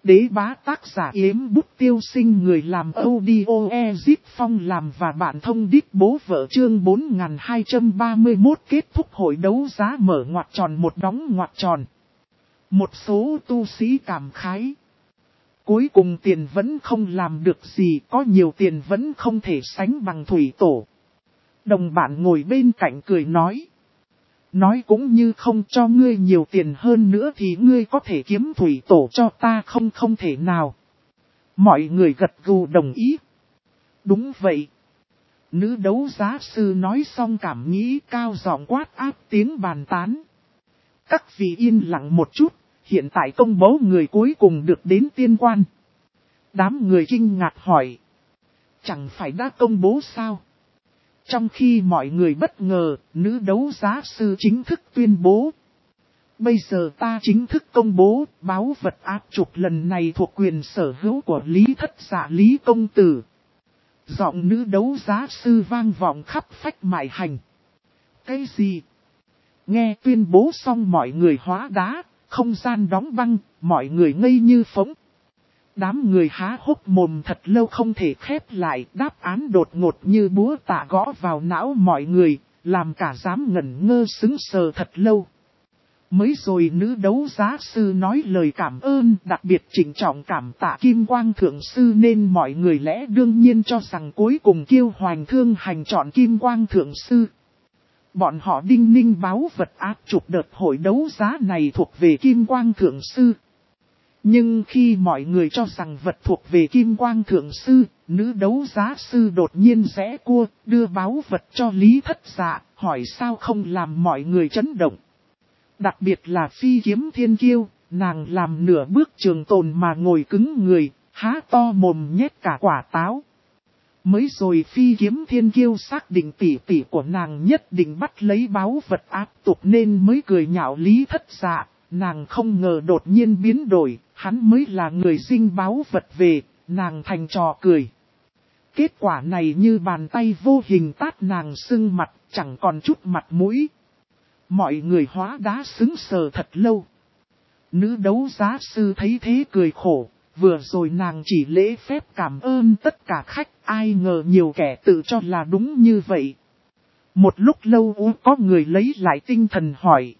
đế bá tác giả Yếm Bút Tiêu Sinh, người làm audio Ezip Phong làm và bạn thông đít bố vợ, chương 4231 kết thúc hội đấu giá mở ngoặc tròn một đóng ngoặc tròn. Một số tu sĩ cảm khái. Cuối cùng tiền vẫn không làm được gì, có nhiều tiền vẫn không thể sánh bằng thủy tổ. Đồng bạn ngồi bên cạnh cười nói. Nói cũng như không, cho ngươi nhiều tiền hơn nữa thì ngươi có thể kiếm thủy tổ cho ta không thể nào. Mọi người gật gù đồng ý. Đúng vậy. Nữ đấu giá sư nói xong cảm nghĩ, cao giọng quát áp tiếng bàn tán. Các vị yên lặng một chút, hiện tại công bố người cuối cùng được đến tiên quan. Đám người kinh ngạc hỏi. Chẳng phải đã công bố sao? Trong khi mọi người bất ngờ, nữ đấu giá sư chính thức tuyên bố. Bây giờ ta chính thức công bố, báu vật áp trục lần này thuộc quyền sở hữu của Lý Thất Dạ Lý Công Tử. Giọng nữ đấu giá sư vang vọng khắp phách mại hành. Cái gì? Nghe tuyên bố xong mọi người hóa đá, không gian đóng băng, mọi người ngây như phỗng. Đám người há hốc mồm thật lâu không thể khép lại, đáp án đột ngột như búa tạ gõ vào não mọi người, làm cả dám ngẩn ngơ sững sờ thật lâu. Mới rồi nữ đấu giá sư nói lời cảm ơn, đặc biệt trịnh trọng cảm tạ Kim Quang Thượng Sư, nên mọi người lẽ đương nhiên cho rằng cuối cùng Kiêu Hoành Thương Hành chọn Kim Quang Thượng Sư. Bọn họ đinh ninh báo vật áp trục đợt hội đấu giá này thuộc về Kim Quang Thượng Sư. Nhưng khi mọi người cho rằng vật thuộc về Kim Quang Thượng Sư, nữ đấu giá sư đột nhiên rẽ cua, đưa báu vật cho Lý Thất Dạ, hỏi sao không làm mọi người chấn động. Đặc biệt là Phi Kiếm Thiên Kiêu, nàng làm nửa bước trường tồn mà ngồi cứng người, há to mồm nhét cả quả táo. Mới rồi Phi Kiếm Thiên Kiêu xác định tỷ tỷ của nàng nhất định bắt lấy báu vật áp tục nên mới cười nhạo Lý Thất Dạ. Nàng không ngờ đột nhiên biến đổi, hắn mới là người sinh báu vật về, nàng thành trò cười. Kết quả này như bàn tay vô hình tát nàng sưng mặt, chẳng còn chút mặt mũi. Mọi người hóa đá sững sờ thật lâu. Nữ đấu giá sư thấy thế cười khổ, vừa rồi nàng chỉ lễ phép cảm ơn tất cả khách, ai ngờ nhiều kẻ tự cho là đúng như vậy. Một lúc lâu có người lấy lại tinh thần hỏi.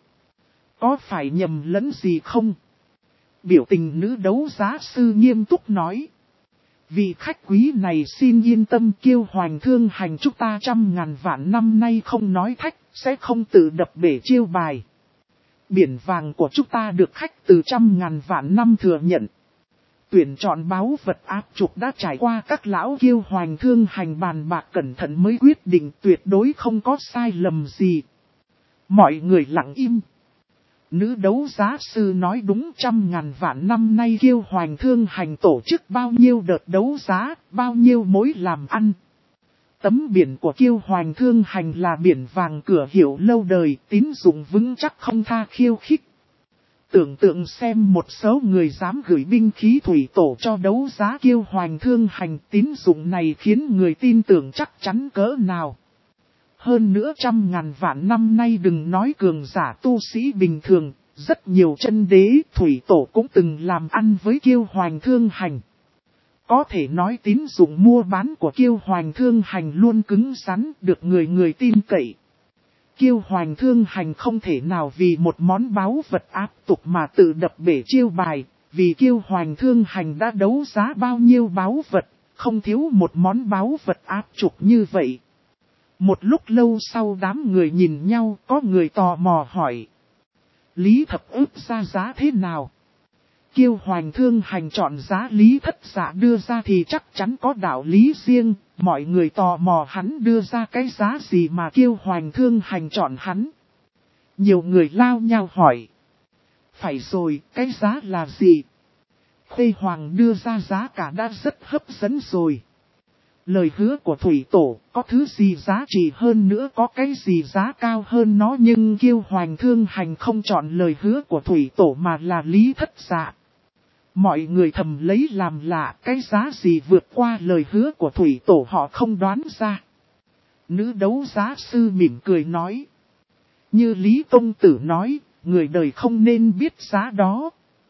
Có phải nhầm lẫn gì không? Biểu tình nữ đấu giá sư nghiêm túc nói. Vị khách quý này xin yên tâm, Kiêu Hoành Thương Hành chúng ta 100.000 vạn năm nay không nói thách, sẽ không tự đập bể chiêu bài. Biển vàng của chúng ta được khách từ 100.000 vạn năm thừa nhận. Tuyển chọn báu vật áp trục đã trải qua các lão Kiêu Hoành Thương Hành bàn bạc cẩn thận mới quyết định, tuyệt đối không có sai lầm gì. Mọi người lặng im. Nữ đấu giá sư nói đúng, 100.000 vạn năm nay Kiêu Hoành Thương Hành tổ chức bao nhiêu đợt đấu giá, bao nhiêu mối làm ăn. Tấm biển của Kiêu Hoành Thương Hành là biển vàng cửa hiệu lâu đời, tín dụng vững chắc không tha khiêu khích. Tưởng tượng xem một số người dám gửi binh khí thủy tổ cho đấu giá Kiêu Hoành Thương Hành, tín dụng này khiến người tin tưởng chắc chắn cỡ nào. Hơn nữa 100.000 vạn năm nay đừng nói cường giả tu sĩ bình thường, rất nhiều chân đế thủy tổ cũng từng làm ăn với Kiêu Hoành Thương Hành. Có thể nói tín dụng mua bán của Kiêu Hoành Thương Hành luôn cứng rắn, được người tin cậy. Kiêu Hoành Thương Hành không thể nào vì một món báu vật áp tục mà tự đập bể chiêu bài, vì Kiêu Hoành Thương Hành đã đấu giá bao nhiêu báu vật, không thiếu một món báu vật áp trục như vậy. Một lúc lâu sau đám người nhìn nhau, có người tò mò hỏi. Lý Thập ước ra giá thế nào? Kiêu Hoành Thương Hành chọn giá Lý Thất Dạ đưa ra thì chắc chắn có đạo lý riêng, mọi người tò mò hắn đưa ra cái giá gì mà Kiêu Hoành Thương Hành chọn hắn. Nhiều người lao nhau hỏi. Phải rồi, cái giá là gì? Khuê Hoàng đưa ra giá cả đã rất hấp dẫn rồi. Lời hứa của Thủy Tổ, có thứ gì giá trị hơn nữa, có cái gì giá cao hơn nó, nhưng Kiêu Hoành Thương Hành không chọn lời hứa của Thủy Tổ mà là Lý Thất Dạ. Mọi người thầm lấy làm lạ, cái giá gì vượt qua lời hứa của Thủy Tổ họ không đoán ra. Nữ đấu giá sư mỉm cười nói. Như Lý Công Tử nói, người đời không nên biết giá đó.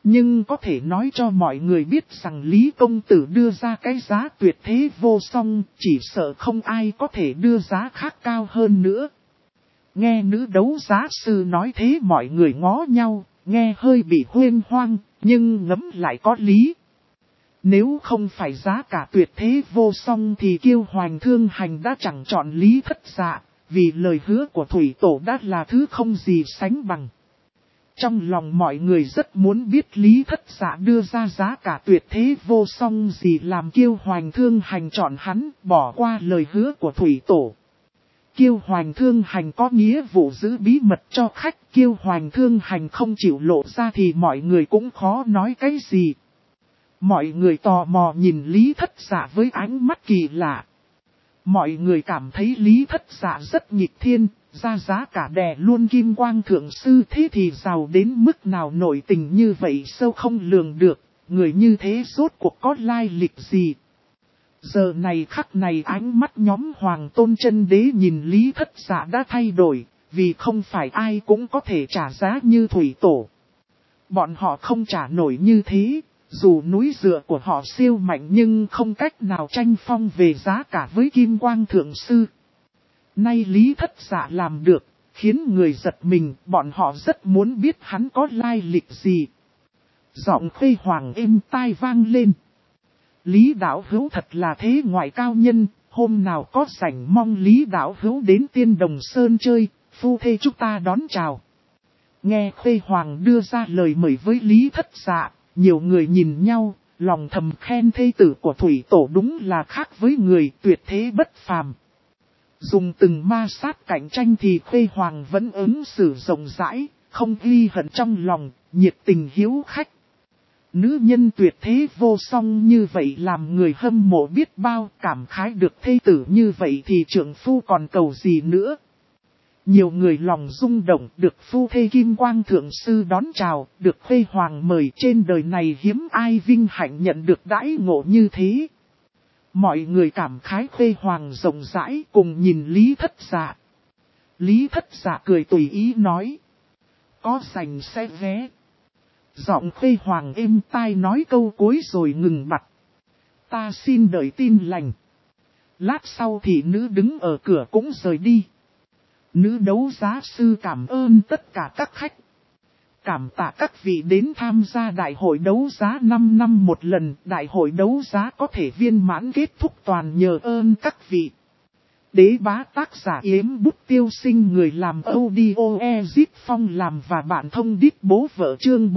Nhưng có thể nói cho mọi người biết rằng Lý Công Tử đưa ra cái giá tuyệt thế vô song, chỉ sợ không ai có thể đưa giá khác cao hơn nữa. Nghe nữ đấu giá sư nói thế mọi người ngó nhau, nghe hơi bị huyên hoang, nhưng ngẫm lại có lý. Nếu không phải giá cả tuyệt thế vô song thì Kiêu Hoành Thương Hành đã chẳng chọn Lý Thất Dạ, vì lời hứa của Thủy Tổ đã là thứ không gì sánh bằng. Trong lòng mọi người rất muốn biết Lý Thất Dạ đưa ra giá cả tuyệt thế vô song gì làm Kiêu Hoành Thương Hành chọn hắn, bỏ qua lời hứa của Thủy Tổ. Kiêu Hoành Thương Hành có nghĩa vụ giữ bí mật cho khách, Kiêu Hoành Thương Hành không chịu lộ ra thì mọi người cũng khó nói cái gì. Mọi người tò mò nhìn Lý Thất Dạ với ánh mắt kỳ lạ. Mọi người cảm thấy Lý Thất Dạ rất nghịch thiên, ra giá cả đè luôn Kim Quang Thượng Sư, thế thì giàu đến mức nào, nổi tình như vậy sâu không lường được, người như thế rốt cuộc có lai lịch gì. Giờ này khắc này ánh mắt nhóm Hoàng Tôn Chân Đế nhìn Lý Thất Dạ đã thay đổi, vì không phải ai cũng có thể trả giá như Thủy Tổ. Bọn họ không trả nổi như thế, dù núi dựa của họ siêu mạnh nhưng không cách nào tranh phong về giá cả với Kim Quang Thượng Sư. Nay Lý Thất Dạ làm được, khiến người giật mình, bọn họ rất muốn biết hắn có lai lịch gì. Giọng Khuê Hoàng êm tai vang lên. Lý Đạo Hữu thật là thế ngoại cao nhân, hôm nào có rảnh mong Lý Đạo Hữu đến Tiên Đồng Sơn chơi, phu thê chúng ta đón chào. Nghe Khuê Hoàng đưa ra lời mời với Lý Thất Dạ, nhiều người nhìn nhau, lòng thầm khen thê tử của Thủy Tổ đúng là khác với người, tuyệt thế bất phàm. Dùng từng ma sát cạnh tranh thì Khuê Hoàng vẫn ứng xử rộng rãi, không ghi hận trong lòng, nhiệt tình hiếu khách. Nữ nhân tuyệt thế vô song như vậy làm người hâm mộ biết bao, cảm khái được thê tử như vậy thì trượng phu còn cầu gì nữa. Nhiều người lòng rung động, được phu thê Kim Quang Thượng Sư đón chào, được Khuê Hoàng mời, trên đời này hiếm ai vinh hạnh nhận được đãi ngộ như thế. Mọi người cảm khái Khuê Hoàng rộng rãi, cùng nhìn Lý Thất Dạ. Lý Thất Dạ cười tùy ý nói. Có rảnh sẽ vé. Giọng Khuê Hoàng êm tai nói câu cuối rồi ngừng bặt. Ta xin đợi tin lành. Lát sau thì nữ đứng ở cửa cũng rời đi. Nữ đấu giá sư cảm ơn tất cả các khách. Cảm tạ các vị đến tham gia đại hội đấu giá 5 năm một lần. Đại hội đấu giá có thể viên mãn kết thúc toàn nhờ ơn các vị. Đế bá tác giả Yếm Bút Tiêu Sinh, người làm audio Ezit Phong làm và bạn thông đít bố vợ, chương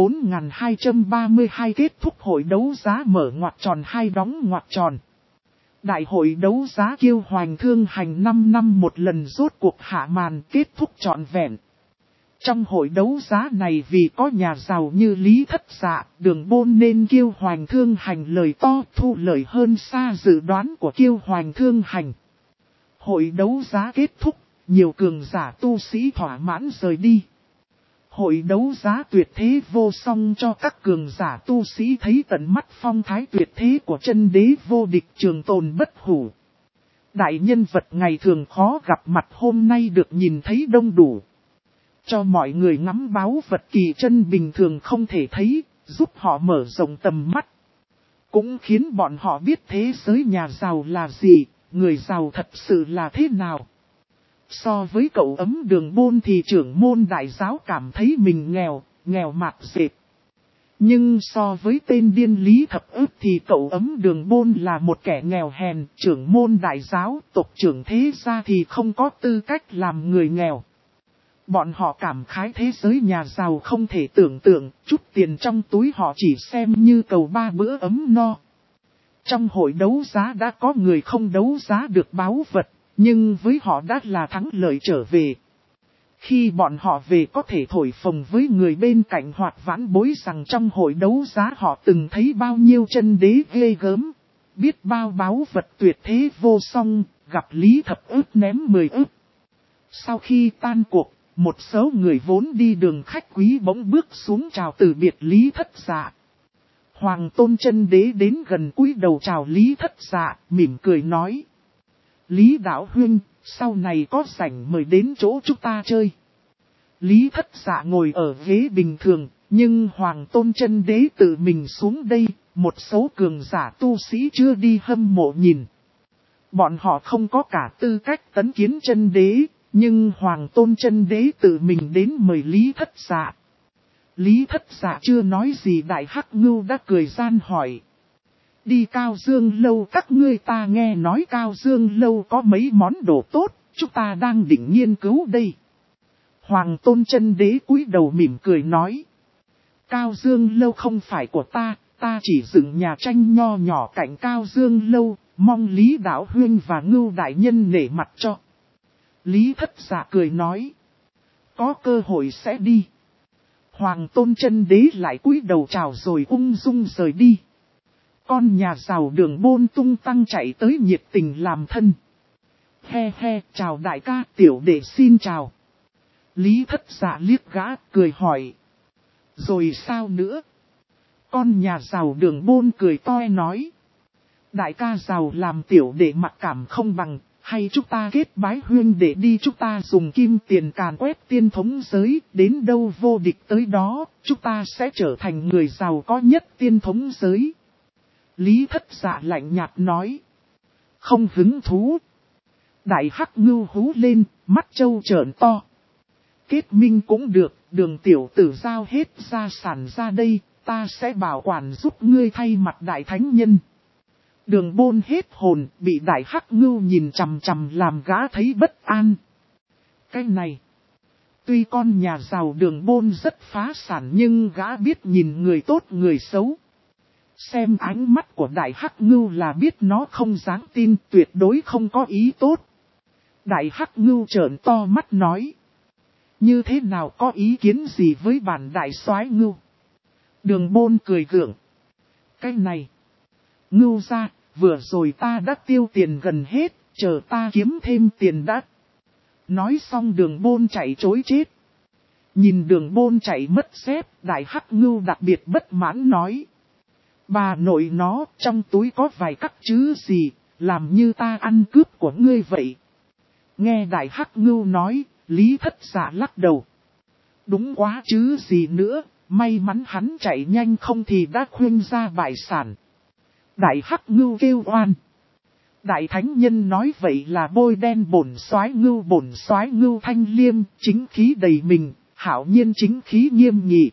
4232 kết thúc hội đấu giá mở ngoặc tròn 2 đóng ngoặc tròn. Đại hội đấu giá Kiêu Hoành Thương Hành 5 năm một lần rốt cuộc hạ màn, kết thúc trọn vẹn. Trong hội đấu giá này vì có nhà giàu như Lý Thất Dạ, Đường Bôn nên Kiêu Hoành Thương Hành lời to, thu lợi hơn xa dự đoán của Kiêu Hoành Thương Hành. Hội đấu giá kết thúc, nhiều cường giả tu sĩ thỏa mãn rời đi. Hội đấu giá tuyệt thế vô song cho các cường giả tu sĩ thấy tận mắt phong thái tuyệt thế của chân đế vô địch, trường tồn bất hủ. Đại nhân vật ngày thường khó gặp mặt hôm nay được nhìn thấy đông đủ. Cho mọi người ngắm báu vật kỳ chân bình thường không thể thấy, giúp họ mở rộng tầm mắt. Cũng khiến bọn họ biết thế giới nhà giàu là gì, người giàu thật sự là thế nào. So với cậu ấm Đường Bôn thì trưởng môn đại giáo cảm thấy mình nghèo mạt dệt. Nhưng so với tên điên Lý Thập Ức thì cậu ấm Đường Bôn là một kẻ nghèo hèn, trưởng môn đại giáo, tộc trưởng thế gia thì không có tư cách làm người nghèo. Bọn họ cảm khái thế giới nhà giàu không thể tưởng tượng, chút tiền trong túi họ chỉ xem như cầu 3 bữa ấm no. Trong hội đấu giá đã có người không đấu giá được báu vật, nhưng với họ đã là thắng lợi trở về. Khi bọn họ về có thể thổi phồng với người bên cạnh hoặc vãn bối rằng trong hội đấu giá họ từng thấy bao nhiêu chân đế ghê gớm, biết bao báu vật tuyệt thế vô song, gặp Lý Thập Ức ném 10 ức. Sau khi tan cuộc, một số người vốn đi đường khách quý bỗng bước xuống chào từ biệt Lý Thất Dạ. Hoàng Tôn Chân Đế đến gần cúi đầu chào Lý Thất Dạ, mỉm cười nói. Lý Đạo Huynh, sau này có rảnh mời đến chỗ chúng ta chơi. Lý Thất Dạ ngồi ở ghế bình thường, Nhưng Hoàng Tôn Chân Đế tự mình xuống đây, một số cường giả tu sĩ chưa đi hâm mộ nhìn. Bọn họ không có cả tư cách tấn kiến Chân Đế, nhưng Hoàng Tôn Chân Đế tự mình đến mời Lý Thất Dạ. Lý Thất Dạ chưa nói gì, Đại Hắc Ngưu đã cười gian hỏi. Đi Cao Dương Lâu các ngươi, ta nghe nói Cao Dương Lâu có mấy món đồ tốt, chúng ta đang định nghiên cứu đây. Hoàng Tôn Chân Đế cúi đầu mỉm cười nói. Cao Dương Lâu không phải của ta, ta chỉ dựng nhà tranh nho nhỏ cạnh Cao Dương Lâu, mong Lý Đạo Huynh và Ngưu Đại Nhân nể mặt cho. Lý Thất Dạ cười nói. Có cơ hội sẽ đi. Hoàng Tôn Chân Đế lại cúi đầu chào rồi ung dung rời đi. Con nhà giàu Đường Bôn tung tăng chạy tới nhiệt tình làm thân. He he, chào đại ca, tiểu đệ xin chào. Lý Thất Dạ liếc gã, cười hỏi. Rồi sao nữa? Con nhà giàu Đường Bôn cười toe nói. Đại ca giàu làm tiểu đệ mặc cảm không bằng, hay chúng ta kết bái huyên để đi, chúng ta dùng kim tiền càn quét tiên thống giới, đến đâu vô địch tới đó, chúng ta sẽ trở thành người giàu có nhất tiên thống giới. Lý Thất Dạ lạnh nhạt nói. Không hứng thú. Đại Hắc Ngưu hú lên, mắt trâu trợn to. Kết minh cũng được, Đường tiểu tử giao hết gia sản ra đây, ta sẽ bảo quản giúp ngươi thay mặt đại thánh nhân. Đường Bôn hết hồn, bị Đại Hắc Ngưu nhìn chằm chằm làm gã thấy bất an. Cái này, tuy con nhà giàu Đường Bôn rất phá sản nhưng gã biết nhìn người tốt người xấu. Xem ánh mắt của Đại Hắc Ngưu là biết nó không dám tin, tuyệt đối không có ý tốt. Đại Hắc Ngưu trợn to mắt nói. Như thế nào, có ý kiến gì với bản đại soái Ngưu? Đường Bôn cười gượng. Cái này, Ngưu ra, vừa rồi ta đã tiêu tiền gần hết, chờ ta kiếm thêm tiền đã. Nói xong Đường Bôn chạy trối chết. Nhìn Đường Bôn chạy mất dép, Đại Hắc Ngưu đặc biệt bất mãn nói. Bà nội nó, trong túi có vài cắc chứ gì, làm như ta ăn cướp của ngươi vậy. Nghe Đại Hắc Ngưu nói, Lý Thất Dạ lắc đầu. Đúng quá chứ gì nữa, may mắn hắn chạy nhanh không thì đã khuyên ra bại sản. Đại Hắc Ngưu kêu oan. Đại Thánh Nhân nói vậy là bôi đen bổn soái Ngưu thanh liêm, chính khí đầy mình, hảo nhiên chính khí nghiêm nghị.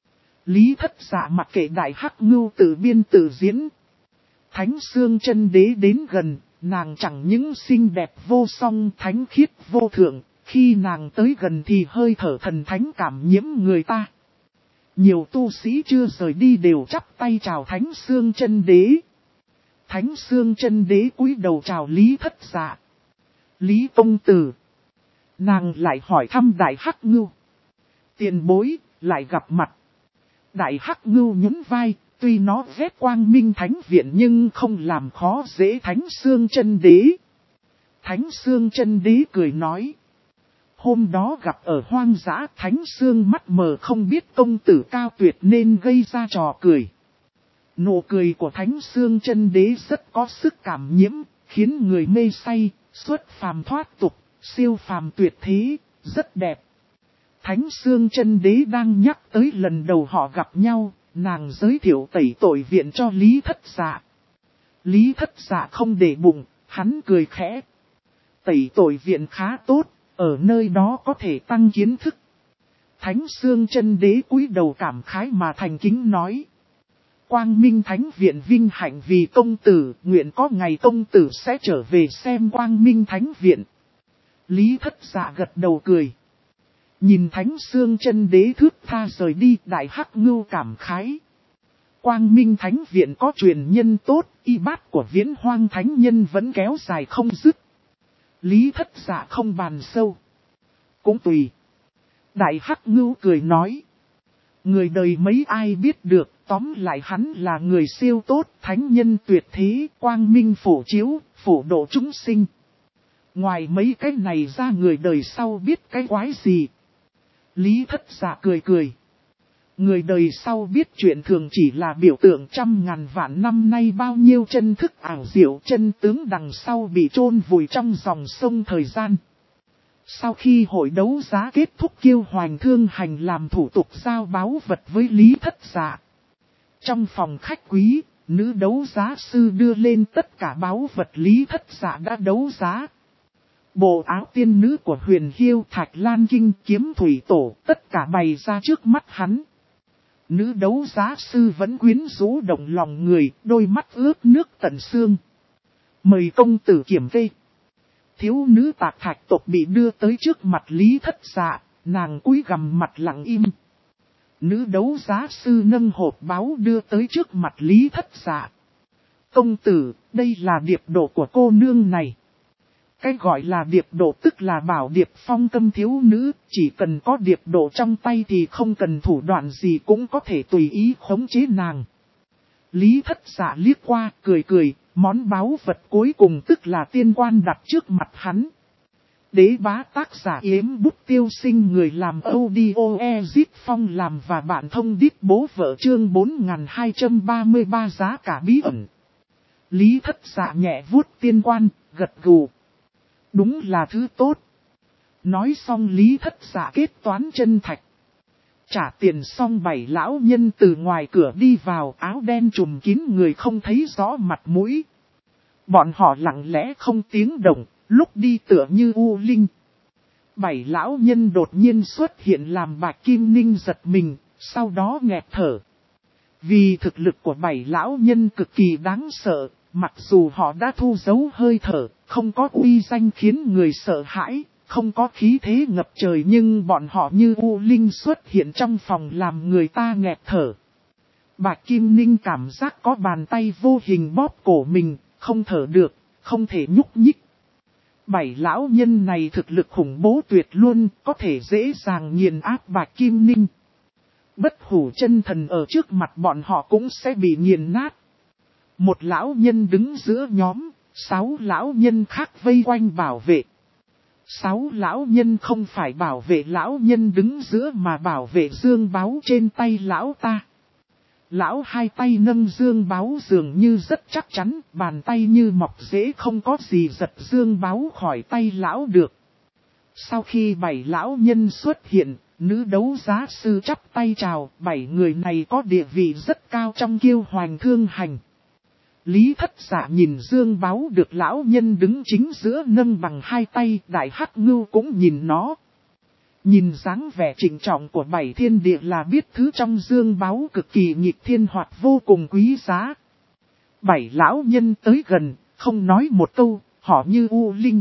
Lý Thất Dạ mặc kệ Đại Hắc Ngưu tự biên tự diễn. Thánh Xương Chân Đế đến gần, nàng chẳng những xinh đẹp vô song, thánh khiết vô thượng, khi nàng tới gần thì hơi thở thần thánh cảm nhiễm người ta. Nhiều tu sĩ chưa rời đi đều chắp tay chào Thánh Xương Chân Đế. Thánh Xương Chân Đế cúi đầu chào Lý Thất Dạ. Lý công tử. Nàng lại hỏi thăm Đại Hắc Ngưu. Tiền bối, lại gặp mặt. Đại Hắc Ngưu nhún vai, tuy nó ghét Quang Minh Thánh Viện nhưng không làm khó dễ Thánh Xương Chân Đế. Thánh Xương Chân Đế cười nói. Hôm đó gặp ở hoang dã, Thánh Xương mắt mờ không biết công tử cao tuyệt nên gây ra trò cười. Nụ cười của Thánh Xương Chân Đế rất có sức cảm nhiễm, khiến người mê say, xuất phàm thoát tục, siêu phàm tuyệt thế, rất đẹp. Thánh Xương Chân Đế đang nhắc tới lần đầu họ gặp nhau, nàng giới thiệu tẩy tội viện cho Lý Thất Dạ. Lý Thất Dạ không để bụng, hắn cười khẽ. Tẩy tội viện khá tốt, ở nơi đó có thể tăng kiến thức. Thánh Xương Chân Đế cúi đầu cảm khái mà thành kính nói. Quang Minh Thánh Viện vinh hạnh vì công tử, nguyện có ngày công tử sẽ trở về xem Quang Minh Thánh Viện. Lý Thất Dạ gật đầu cười. Nhìn Thánh Xương Chân Đế thướt tha rời đi, Đại Hắc Ngưu cảm khái. Quang Minh Thánh Viện có truyền nhân tốt, y bát của Viễn Hoang Thánh Nhân vẫn kéo dài không dứt. Lý Thất Dạ không bàn sâu. Cũng tùy. Đại Hắc Ngưu cười nói. Người đời mấy ai biết được, tóm lại hắn là người siêu tốt, thánh nhân tuyệt thế, quang minh phổ chiếu, phổ độ chúng sinh. Ngoài mấy cái này ra người đời sau biết cái quái gì. Lý Thất Dạ cười cười. Người đời sau biết chuyện thường chỉ là biểu tượng trăm ngàn vạn năm nay bao nhiêu chân thức ảo diệu chân tướng đằng sau bị chôn vùi trong dòng sông thời gian. Sau khi hội đấu giá kết thúc, Kiêu Hoành Thương Hành làm thủ tục giao báu vật với Lý Thất Dạ. Trong phòng khách quý, nữ đấu giá sư đưa lên tất cả báu vật Lý Thất Dạ đã đấu giá. Bộ áo tiên nữ của Huyền Hiêu, Thạch Lan Kinh, Kiếm Thủy Tổ, tất cả bày ra trước mắt hắn. Nữ đấu giá sư vẫn quyến rũ động lòng người, đôi mắt ướt nước tận xương. Mời công tử kiểm kê. Thiếu nữ Tạc Thạch tộc bị đưa tới trước mặt Lý Thất Dạ, nàng cúi gằm mặt lặng im. Nữ đấu giá sư nâng hộp báu đưa tới trước mặt Lý Thất Dạ. Công tử, đây là điệp độ của cô nương này. Cái gọi là điệp độ tức là bảo điệp phong câm thiếu nữ, chỉ cần có điệp độ trong tay thì không cần thủ đoạn gì cũng có thể tùy ý khống chế nàng. Lý Thất Dạ liếc qua, cười cười, món báu vật cuối cùng tức là tiên quan đặt trước mặt hắn. Đế bá tác giả Yếm Bút Tiêu Sinh, người làm audio Ezip Phong làm và bạn thông đít bố vợ, chương 4233 giá cả bí ẩn. Lý Thất Dạ nhẹ vuốt tiên quan, gật gù. Đúng là thứ tốt. Nói xong Lý Thất Dạ kết toán chân thạch. Trả tiền xong, 7 lão nhân từ ngoài cửa đi vào, áo đen trùm kín người không thấy rõ mặt mũi. Bọn họ lặng lẽ không tiếng động, lúc đi tựa như u linh. 7 lão nhân đột nhiên xuất hiện làm Bạch Kim Ninh giật mình, sau đó nghẹt thở. Vì thực lực của 7 lão nhân cực kỳ đáng sợ, mặc dù họ đã thu giấu hơi thở, không có uy danh khiến người sợ hãi, không có khí thế ngập trời, nhưng bọn họ như u linh xuất hiện trong phòng làm người ta nghẹt thở. Bạch Kim Ninh cảm giác có bàn tay vô hình bóp cổ mình, không thở được, không thể nhúc nhích. 7 lão nhân này thực lực khủng bố tuyệt luôn, có thể dễ dàng nghiền áp Bạch Kim Ninh. Bất hủ chân thần ở trước mặt bọn họ cũng sẽ bị nghiền nát. Một lão nhân đứng giữa nhóm, 6 lão nhân khác vây quanh bảo vệ. 6 lão nhân không phải bảo vệ lão nhân đứng giữa mà bảo vệ dương báu trên tay lão ta. Lão hai tay nâng dương báu dường như rất chắc chắn, bàn tay như mọc rễ, không có gì giật dương báu khỏi tay lão được. Sau khi 7 lão nhân xuất hiện, nữ đấu giá sư chắp tay chào. 7 người này có địa vị rất cao trong Kiêu Hoành Thương Hành. Lý Thất Dạ nhìn dương báu được lão nhân đứng chính giữa nâng bằng 2 tay, Đại Hắc Ngưu cũng nhìn nó. Nhìn dáng vẻ trịnh trọng của 7 thiên địa là biết thứ trong dương báu cực kỳ nghịch thiên hoặc vô cùng quý giá. 7 lão nhân tới gần, không nói một câu, họ như u linh.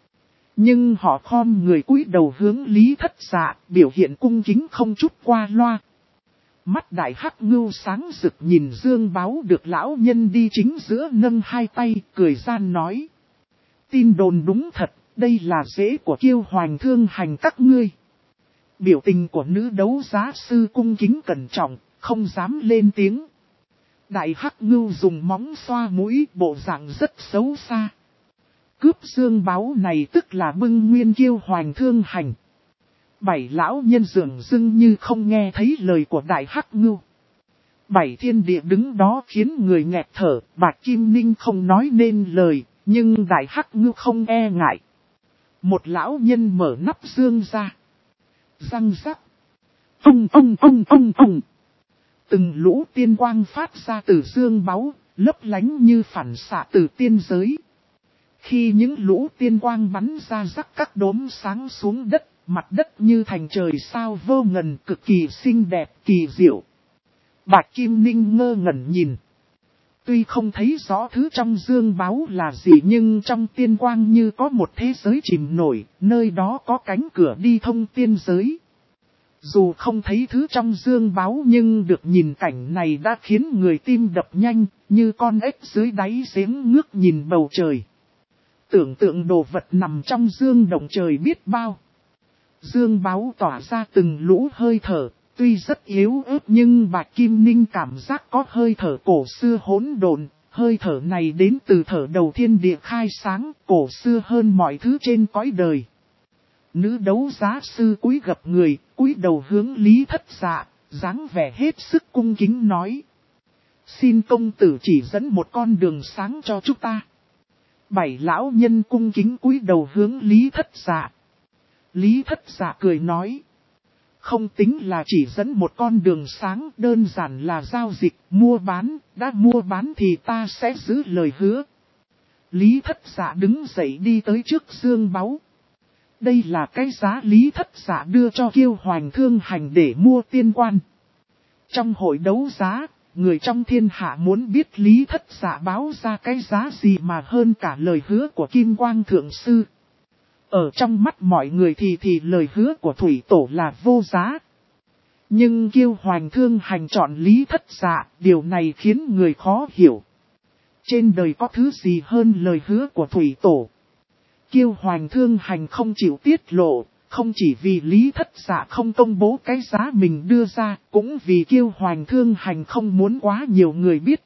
Nhưng họ khom người cúi đầu hướng Lý Thất Dạ, biểu hiện cung kính không chút qua loa. Mắt Đại Hắc Ngưu sáng rực nhìn dương báu được lão nhân đi chính giữa nâng 2 tay, cười gian nói. Tin đồn đúng thật, đây là rễ của Kiêu Hoành Thương Hành các ngươi. Biểu tình của nữ đấu giá sư cung kính cẩn trọng, không dám lên tiếng. Đại Hắc Ngưu dùng móng xoa mũi, bộ dạng rất xấu xa. Cướp dương báu này tức là bưng nguyên Kiêu Hoành Thương Hành. 7 lão nhân dường dưng như không nghe thấy lời của Đại Hắc Ngưu. 7 thiên địa đứng đó khiến người nghẹt thở, Bạch Kim Ninh không nói nên lời, nhưng Đại Hắc Ngưu không e ngại. Một lão nhân mở nắp dương ra. Răng rắc. Ông. Từng lũ tiên quang phát ra từ dương báu, lấp lánh như phản xạ từ tiên giới. Khi những lũ tiên quang bắn ra rắc các đốm sáng xuống đất, mặt đất như thành trời sao vô ngần, cực kỳ xinh đẹp, kỳ diệu. Bạch Kim Ninh ngơ ngẩn nhìn. Tuy không thấy rõ thứ trong dương báu là gì, nhưng trong tiên quang như có một thế giới chìm nổi, nơi đó có cánh cửa đi thông tiên giới. Dù không thấy thứ trong dương báu nhưng được nhìn cảnh này đã khiến người tim đập nhanh, như con ếch dưới đáy giếng ngước nhìn bầu trời. Tưởng tượng đồ vật nằm trong dương động trời biết bao. Dương báu tỏa ra từng lũ hơi thở, tuy rất yếu ớt nhưng Bạch Kim Ninh cảm giác có hơi thở cổ xưa hỗn độn, hơi thở này đến từ thở đầu thiên địa khai sáng, cổ xưa hơn mọi thứ trên cõi đời. Nữ đấu giá sư cúi gập người, cúi đầu hướng Lý Thất Dạ, dáng vẻ hết sức cung kính nói. Xin công tử chỉ dẫn một con đường sáng cho chúng ta. 7 lão nhân cung kính cúi đầu hướng Lý Thất Dạ. Lý Thất Dạ cười nói. Không tính là chỉ dẫn một con đường sáng, đơn giản là giao dịch, mua bán, đã mua bán thì ta sẽ giữ lời hứa. Lý Thất Dạ đứng dậy đi tới trước Dương Báu. Đây là cái giá Lý Thất Dạ đưa cho Kiêu Hoành Thương Hành để mua tiên quan. Trong hội đấu giá, người trong thiên hạ muốn biết Lý Thất Dạ báo ra cái giá gì mà hơn cả lời hứa của Kim Quang Thượng Sư. Ở trong mắt mọi người thì lời hứa của Thủy Tổ là vô giá. Nhưng Kiêu Hoành Thương Hành chọn Lý Thất Dạ, điều này khiến người khó hiểu. Trên đời có thứ gì hơn lời hứa của Thủy Tổ? Kiêu Hoành Thương Hành không chịu tiết lộ, không chỉ vì Lý Thất Dạ không công bố cái giá mình đưa ra, cũng vì Kiêu Hoành Thương Hành không muốn quá nhiều người biết.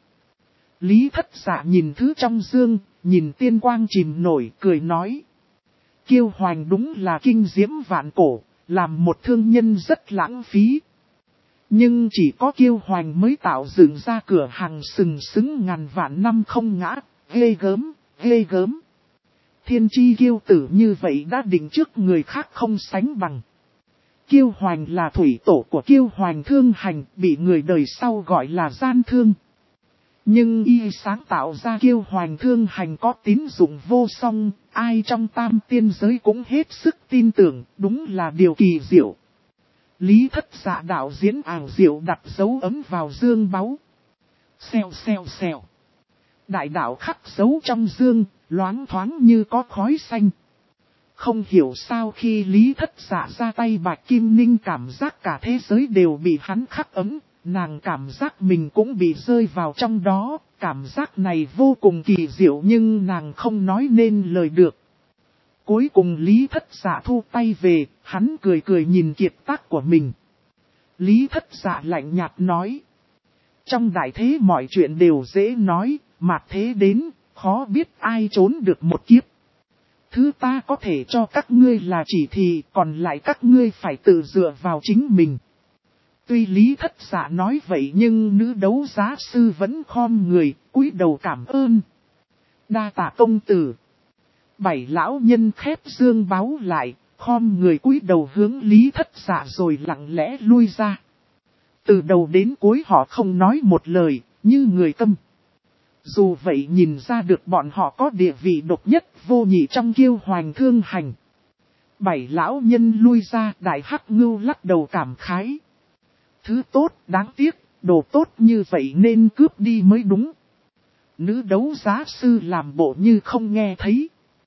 Lý Thất Dạ nhìn thứ trong dương, nhìn tiên quang chìm nổi, cười nói. Kiêu Hoành đúng là kinh diễm vạn cổ, làm một thương nhân rất lãng phí. Nhưng chỉ có Kiêu Hoành mới tạo dựng ra cửa hàng sừng sững ngàn vạn năm không ngã, ghê gớm, ghê gớm. Thiên chi kiêu tử như vậy đã định trước người khác không sánh bằng. Kiêu Hoành là thủy tổ của Kiêu Hoành Thương Hành, bị người đời sau gọi là gian thương. Nhưng y sáng tạo ra Kiêu Hoành Thương Hành có tín dụng vô song, ai trong tam tiên giới cũng hết sức tin tưởng, đúng là điều kỳ diệu. Lý Thất Dạ đạo diễn ảo diệu đặt dấu ấm vào dương báu. Xèo xèo xèo. Đại đạo khắc dấu trong dương, loáng thoáng như có khói xanh. Không hiểu sao khi Lý Thất Dạ ra tay Bạch Kim Ninh cảm giác cả thế giới đều bị hắn khắc ấm, nàng cảm giác mình cũng bị rơi vào trong đó, cảm giác này vô cùng kỳ diệu nhưng nàng không nói nên lời được. Cuối cùng Lý Thất Dạ thu tay về, hắn cười cười nhìn kiệt tác của mình. Lý Thất Dạ lạnh nhạt nói. Trong đại thế mọi chuyện đều dễ nói, mạt thế đến, khó biết ai trốn được một kiếp. Thứ ta có thể cho các ngươi là chỉ thị, còn lại các ngươi phải tự dựa vào chính mình. Tuy Lý Thất Dạ nói vậy nhưng nữ đấu giá sư vẫn khom người, cúi đầu cảm ơn. Đa tạ công tử. Bảy lão nhân khép dương báu lại, khom người cúi đầu hướng Lý Thất Dạ rồi lặng lẽ lui ra. Từ đầu đến cuối họ không nói một lời, như người câm. Dù vậy nhìn ra được bọn họ có địa vị độc nhất vô nhị trong Kiêu Hoành Thương Hành. Bảy lão nhân lui ra, Đại Hắc Ngưu lắc đầu cảm khái. Thứ tốt, đáng tiếc, đồ tốt như vậy nên cướp đi mới đúng. Nữ đấu giá sư làm bộ như không nghe thấy.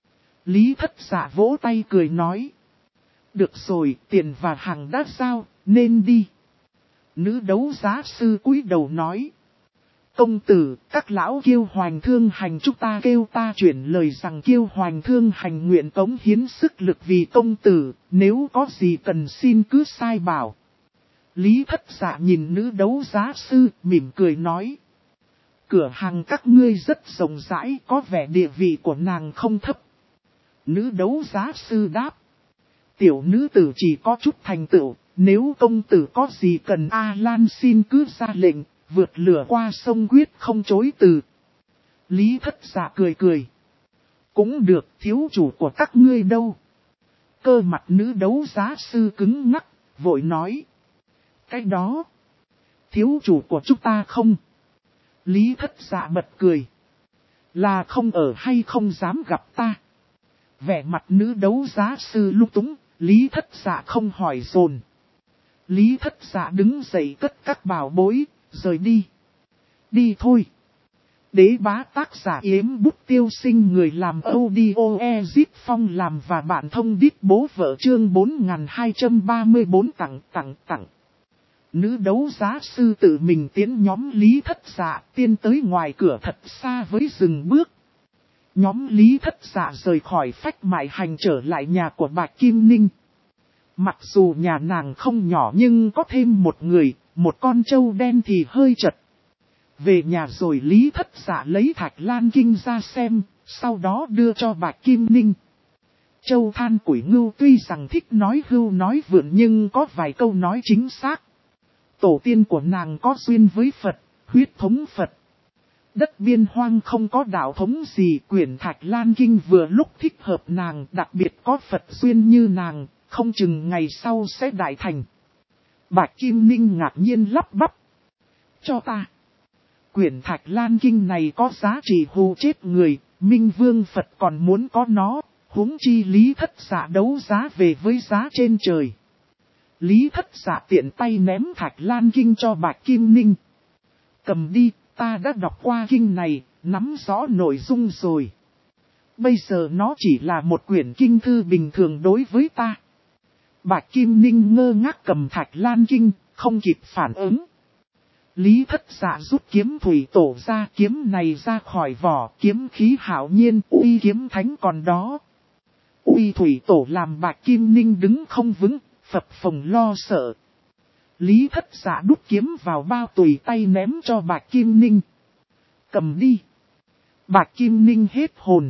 Lý Thất Dạ vỗ tay cười nói. Được rồi, tiền và hàng đã giao, nên đi. Nữ đấu giá sư cúi đầu nói. Công tử, các lão Kiêu Hoành Thương Hành chúng ta kêu ta chuyển lời rằng Kiêu Hoành Thương Hành nguyện cống hiến sức lực vì công tử, nếu có gì cần xin cứ sai bảo. Lý Thất Dạ nhìn nữ đấu giá sư, mỉm cười nói. Cửa hàng các ngươi rất rộng rãi, có vẻ địa vị của nàng không thấp. Nữ đấu giá sư đáp. Tiểu nữ tử chỉ có chút thành tựu, nếu công tử có gì cần A-Lan xin cứ ra lệnh, vượt lửa qua sông quyết không chối từ. Lý Thất Dạ cười cười. Cũng được, thiếu chủ của các ngươi đâu. Cơ mặt nữ đấu giá sư cứng ngắc, vội nói. Cái đó, thiếu chủ của chúng ta không? Lý Thất Dạ bật cười. Là không ở hay không dám gặp ta? Vẻ mặt nữ đấu giá sư lung túng, Lý Thất Dạ không hỏi dồn. Lý Thất Dạ đứng dậy cất các bảo bối, rời đi. Đi thôi. Đế bá tác giả Yếm Bút Tiêu Sinh, người làm audio Ezip Phong làm và bạn thông đít bố vợ chương 4234 tặng. Nữ đấu giá sư tự mình tiến nhóm Lý Thất Dạ tiến tới ngoài cửa thật xa với dừng bước. Nhóm Lý Thất Dạ rời khỏi Phách Mại Hành trở lại nhà của Bạch Kim Ninh. Mặc dù nhà nàng không nhỏ nhưng có thêm một người, một con trâu đen thì hơi chật. Về nhà rồi Lý Thất Dạ lấy Thạch Lan Kinh ra xem, sau đó đưa cho Bạch Kim Ninh. Châu Than Củi Ngưu tuy rằng thích nói hưu nói vượn nhưng có vài câu nói chính xác. Tổ tiên của nàng có duyên với Phật, huyết thống Phật. Đất biên hoang không có đạo thống gì, quyển Thạch Lan Kinh vừa lúc thích hợp nàng, đặc biệt có Phật duyên như nàng, không chừng ngày sau sẽ đại thành. Bạch Kim Ninh ngạc nhiên lắp bắp. Cho ta. Quyển Thạch Lan Kinh này có giá trị hù chết người, Minh Vương Phật còn muốn có nó, huống chi Lý Thất Dạ đấu giá về với giá trên trời. Lý Thất Dạ tiện tay ném Thạch Lan Kinh cho Bạch Kim Ninh. Cầm đi, ta đã đọc qua kinh này, nắm rõ nội dung rồi. Bây giờ nó chỉ là một quyển kinh thư bình thường đối với ta. Bạch Kim Ninh ngơ ngác cầm Thạch Lan Kinh, không kịp phản ứng. Lý Thất Dạ rút kiếm thủy tổ ra, kiếm này ra khỏi vỏ, kiếm khí hạo nhiên, uy kiếm thánh còn đó. Uy thủy tổ làm Bạch Kim Ninh đứng không vững, phập phồng lo sợ. Lý Thất Dạ đút kiếm vào bao tùy tay ném cho Bạch Kim Ninh. Cầm đi. Bạch Kim Ninh hết hồn.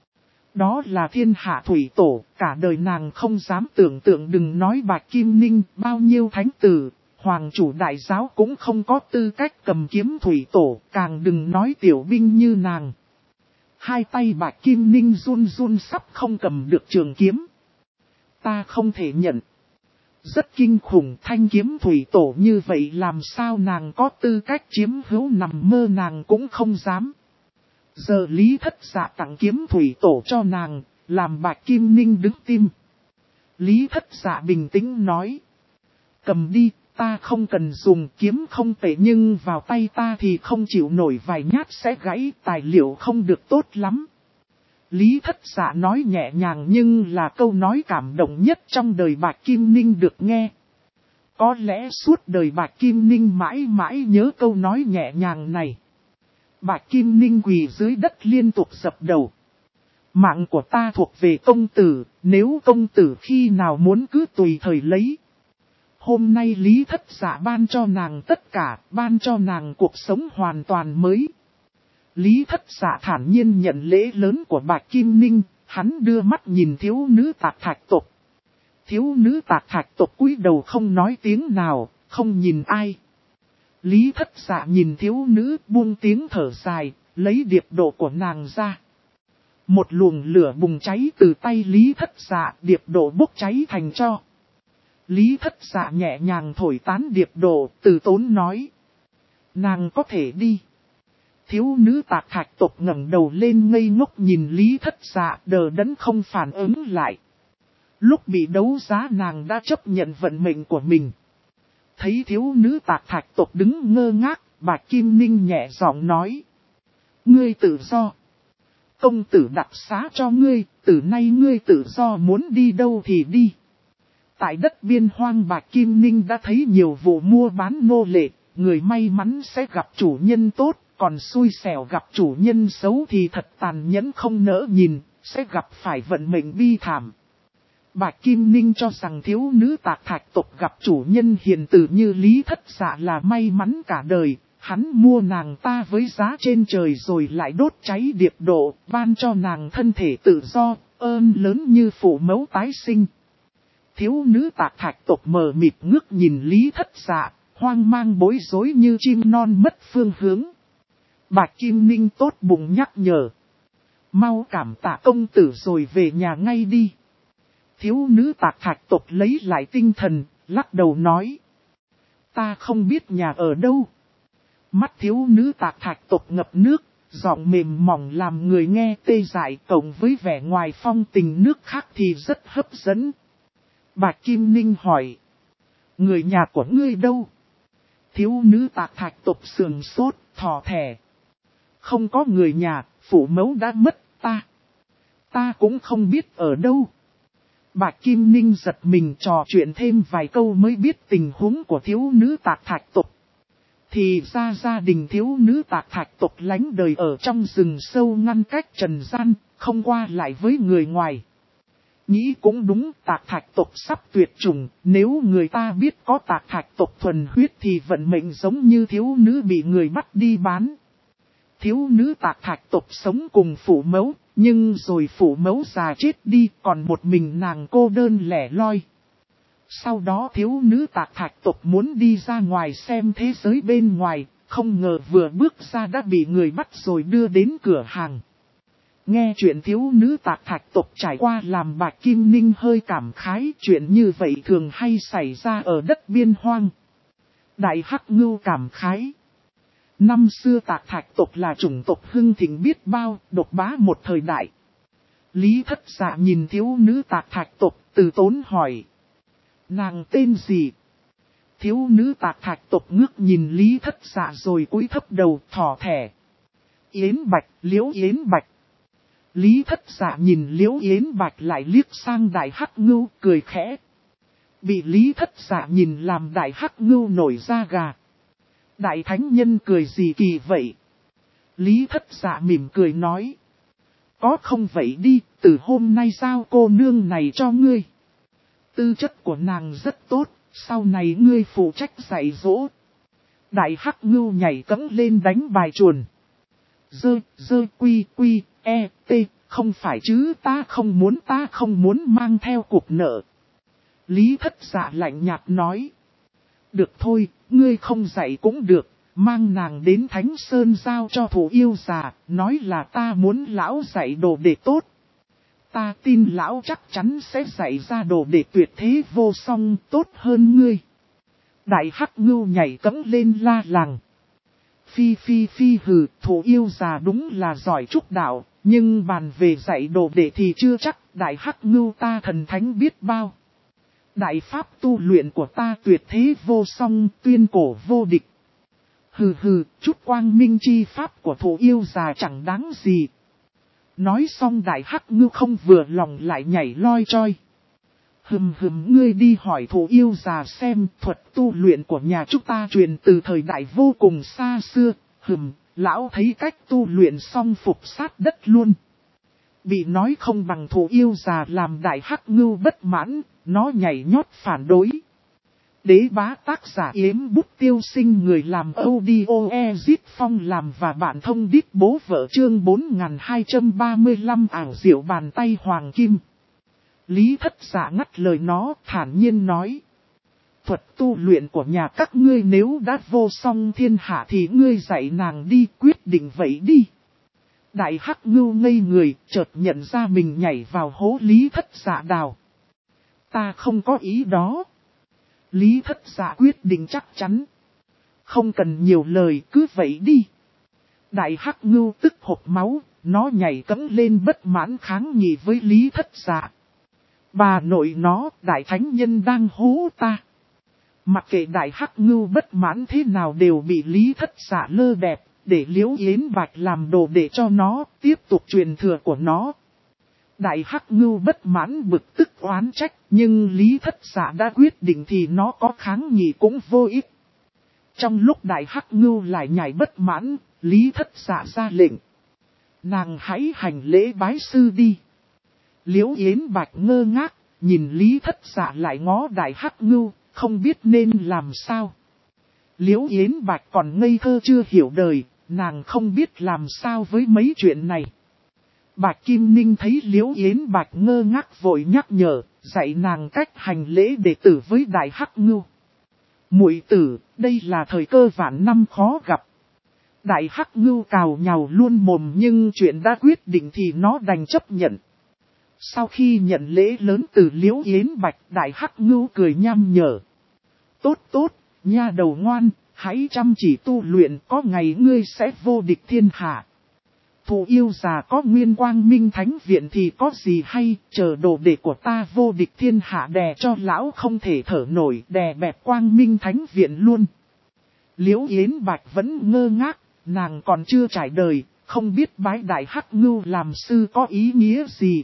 Đó là thiên hạ thủy tổ, cả đời nàng không dám tưởng tượng, đừng nói Bạch Kim Ninh, bao nhiêu thánh tử, hoàng chủ đại giáo cũng không có tư cách cầm kiếm thủy tổ, càng đừng nói tiểu binh như nàng. Hai tay Bạch Kim Ninh run run sắp không cầm được trường kiếm. Ta không thể nhận. Rất kinh khủng, thanh kiếm thủy tổ như vậy làm sao nàng có tư cách chiếm hữu, nằm mơ nàng cũng không dám. Giờ Lý Thất Dạ tặng kiếm thủy tổ cho nàng, làm Bạch Kim Ninh đứng tim. Lý Thất Dạ bình tĩnh nói. Cầm đi, ta không cần dùng, kiếm không tệ nhưng vào tay ta thì không chịu nổi, vài nhát sẽ gãy, tài liệu không được tốt lắm. Lý Thất Dạ nói nhẹ nhàng nhưng là câu nói cảm động nhất trong đời Bạch Kim Ninh được nghe. Có lẽ suốt đời Bạch Kim Ninh mãi mãi nhớ câu nói nhẹ nhàng này. Bạch Kim Ninh quỳ dưới đất liên tục dập đầu. Mạng của ta thuộc về công tử, nếu công tử khi nào muốn cứ tùy thời lấy. Hôm nay Lý Thất Dạ ban cho nàng tất cả, ban cho nàng cuộc sống hoàn toàn mới. Lý Thất Dạ thản nhiên nhận lễ lớn của Bạch Kim Ninh, hắn đưa mắt nhìn thiếu nữ Tạc Thạch tộc. Thiếu nữ Tạc Thạch tộc cúi đầu không nói tiếng nào, không nhìn ai. Lý Thất Dạ nhìn thiếu nữ buông tiếng thở dài, lấy điệp độ của nàng ra. Một luồng lửa bùng cháy từ tay Lý Thất Dạ, điệp độ bốc cháy thành tro. Lý Thất Dạ nhẹ nhàng thổi tán điệp độ, từ tốn nói. Nàng có thể đi. Thiếu nữ Tạc Thạch tộc ngẩng đầu lên ngây ngốc nhìn Lý Thất Dạ, đờ đẫn không phản ứng lại. Lúc bị đấu giá nàng đã chấp nhận vận mệnh của mình. Thấy thiếu nữ Tạc Thạch tộc đứng ngơ ngác, Bạch Kim Ninh nhẹ giọng nói. Ngươi tự do. Công tử đặc xá cho ngươi, từ nay ngươi tự do, muốn đi đâu thì đi. Tại đất biên hoang Bạch Kim Ninh đã thấy nhiều vụ mua bán nô lệ, người may mắn sẽ gặp chủ nhân tốt, còn xui xẻo gặp chủ nhân xấu thì thật tàn nhẫn không nỡ nhìn, sẽ gặp phải vận mệnh bi thảm. Bạch Kim Ninh cho rằng thiếu nữ Tạc Thạch tộc gặp chủ nhân hiền từ như Lý Thất Dạ là may mắn cả đời, hắn mua nàng ta với giá trên trời rồi lại đốt cháy điệp độ, ban cho nàng thân thể tự do, ơn lớn như phụ mẫu tái sinh. Thiếu nữ Tạc Thạch tộc mờ mịt ngước nhìn Lý Thất Dạ, hoang mang bối rối như chim non mất phương hướng. Bạch Kim Ninh tốt bụng nhắc nhở. Mau cảm tạ công tử rồi về nhà ngay đi. Thiếu nữ Tạc Thạch tộc lấy lại tinh thần, lắc đầu nói. Ta không biết nhà ở đâu. Mắt thiếu nữ Tạc Thạch tộc ngập nước, giọng mềm mỏng làm người nghe tê dại, cộng với vẻ ngoài phong tình nước khác thì rất hấp dẫn. Bạch Kim Ninh hỏi. Người nhà của ngươi đâu? Thiếu nữ Tạc Thạch tộc sườn sốt, thò thẻ. Không có người nhà, phụ mẫu đã mất, ta cũng không biết ở đâu. Bạch Kim Ninh giật mình trò chuyện thêm vài câu mới biết tình huống của thiếu nữ Tạc Thạch tộc. Thì ra gia đình thiếu nữ Tạc Thạch tộc lánh đời ở trong rừng sâu ngăn cách trần gian, không qua lại với người ngoài. Nghĩ cũng đúng, Tạc Thạch tộc sắp tuyệt chủng, nếu người ta biết có Tạc Thạch tộc thuần huyết thì vận mệnh giống như thiếu nữ bị người bắt đi bán. Thiếu nữ Tạc Thạch tộc sống cùng phụ mẫu, nhưng rồi phụ mẫu già chết đi, còn một mình nàng cô đơn lẻ loi. Sau đó thiếu nữ Tạc Thạch tộc muốn đi ra ngoài xem thế giới bên ngoài, không ngờ vừa bước ra đã bị người bắt rồi đưa đến cửa hàng. Nghe chuyện thiếu nữ Tạc Thạch tộc trải qua làm Bạch Kim Ninh hơi cảm khái, chuyện như vậy thường hay xảy ra ở đất biên hoang. Đại Hắc Ngưu cảm khái. Năm xưa Tạc Thạch tộc là chủng tộc hưng thịnh biết bao, độc bá một thời đại. Lý Thất Dạ nhìn thiếu nữ Tạc Thạch tộc, từ tốn hỏi. Nàng tên gì? Thiếu nữ Tạc Thạch tộc ngước nhìn Lý Thất Dạ rồi cúi thấp đầu thỏ thẻ. Yến Bạch, Liễu Yến Bạch. Lý Thất Dạ nhìn Liễu Yến Bạch lại liếc sang Đại Hắc Ngưu cười khẽ. Bị Lý Thất Dạ nhìn làm Đại Hắc Ngưu nổi da gà. Đại Thánh Nhân cười gì kỳ vậy? Lý Thất Dạ mỉm cười nói. Có không vậy đi, từ hôm nay giao cô nương này cho ngươi. Tư chất của nàng rất tốt, sau này ngươi phụ trách dạy dỗ. Đại Hắc Ngưu nhảy cẫng lên đánh bài chuồn. Dơ quy e t, không phải chứ ta không muốn mang theo cục nợ. Lý Thất Dạ lạnh nhạt nói. Được thôi, ngươi không dạy cũng được, mang nàng đến Thánh Sơn giao cho thủ yêu già, nói là ta muốn lão dạy đồ đệ tốt. Ta tin lão chắc chắn sẽ dạy ra đồ đệ tuyệt thế vô song tốt hơn ngươi. Đại Hắc Ngưu nhảy cẫng lên la làng. Phi hừ, thủ yêu già đúng là giỏi trúc đạo, nhưng bàn về dạy đồ đệ thì chưa chắc. Đại Hắc Ngưu ta thần thánh biết bao. Đại pháp tu luyện của ta tuyệt thế vô song, tuyên cổ vô địch. Hừ, chút quang minh chi pháp của thủ yêu già chẳng đáng gì. Nói xong Đại Hắc Ngưu không vừa lòng lại nhảy loi choi. Ngươi đi hỏi thủ yêu già xem, thuật tu luyện của nhà chúng ta truyền từ thời đại vô cùng xa xưa. Lão thấy cách tu luyện xong phục sát đất luôn. Bị nói không bằng thủ yêu già làm Đại Hắc Ngưu bất mãn, nó nhảy nhót phản đối. Đế bá tác giả Yếm Bút Tiêu Sinh, người làm audio Ezit Phong làm và bạn thông đít bố vợ, chương 4235 ảo diệu bàn tay hoàng kim. Lý Thất Dạ ngắt lời nó, thản nhiên nói. Thuật tu luyện của nhà các ngươi nếu đã vô song thiên hạ thì ngươi dạy nàng đi, quyết định vậy đi. Đại Hắc Ngưu ngây người, chợt nhận ra mình nhảy vào hố Lý Thất Dạ đào. Ta không có ý đó. Lý Thất Dạ quyết định chắc chắn. Không cần nhiều lời, cứ vậy đi. Đại Hắc Ngưu tức hộc máu, nó nhảy cẫng lên bất mãn kháng nghị với Lý Thất Dạ. Bà nội nó, Đại Thánh Nhân đang hố ta. Mặc kệ Đại Hắc Ngưu bất mãn thế nào đều bị Lý Thất Dạ lơ đẹp, để Liễu Yến Bạch làm đồ để cho nó, tiếp tục truyền thừa của nó. Đại Hắc Ngưu bất mãn bực tức oán trách, nhưng Lý Thất Dạ đã quyết định thì nó có kháng nghị cũng vô ích. Trong lúc Đại Hắc Ngưu lại nhảy bất mãn, Lý Thất Dạ ra lệnh. Nàng hãy hành lễ bái sư đi. Liễu Yến Bạch ngơ ngác, nhìn Lý Thất Dạ lại ngó Đại Hắc Ngưu, không biết nên làm sao. Liễu Yến Bạch còn ngây thơ chưa hiểu đời, nàng không biết làm sao với mấy chuyện này. Bạch Kim Ninh thấy Liễu Yến Bạch ngơ ngác vội nhắc nhở, dạy nàng cách hành lễ đệ tử với Đại Hắc Ngưu. Muội tử, đây là thời cơ vạn năm khó gặp. Đại Hắc Ngưu cào nhào luôn mồm nhưng chuyện đã quyết định thì nó đành chấp nhận. Sau khi nhận lễ lớn từ Liễu Yến Bạch, Đại Hắc Ngưu cười nham nhở. Tốt, nha đầu ngoan, hãy chăm chỉ tu luyện, có ngày ngươi sẽ vô địch thiên hạ. Thủ yêu già có nguyên quang minh thánh viện thì có gì hay, chờ đồ đệ của ta vô địch thiên hạ đè cho lão không thể thở nổi, đè bẹp quang minh thánh viện luôn. Liễu Yến Bạch vẫn ngơ ngác, nàng còn chưa trải đời, không biết bái Đại Hắc Ngưu làm sư có ý nghĩa gì.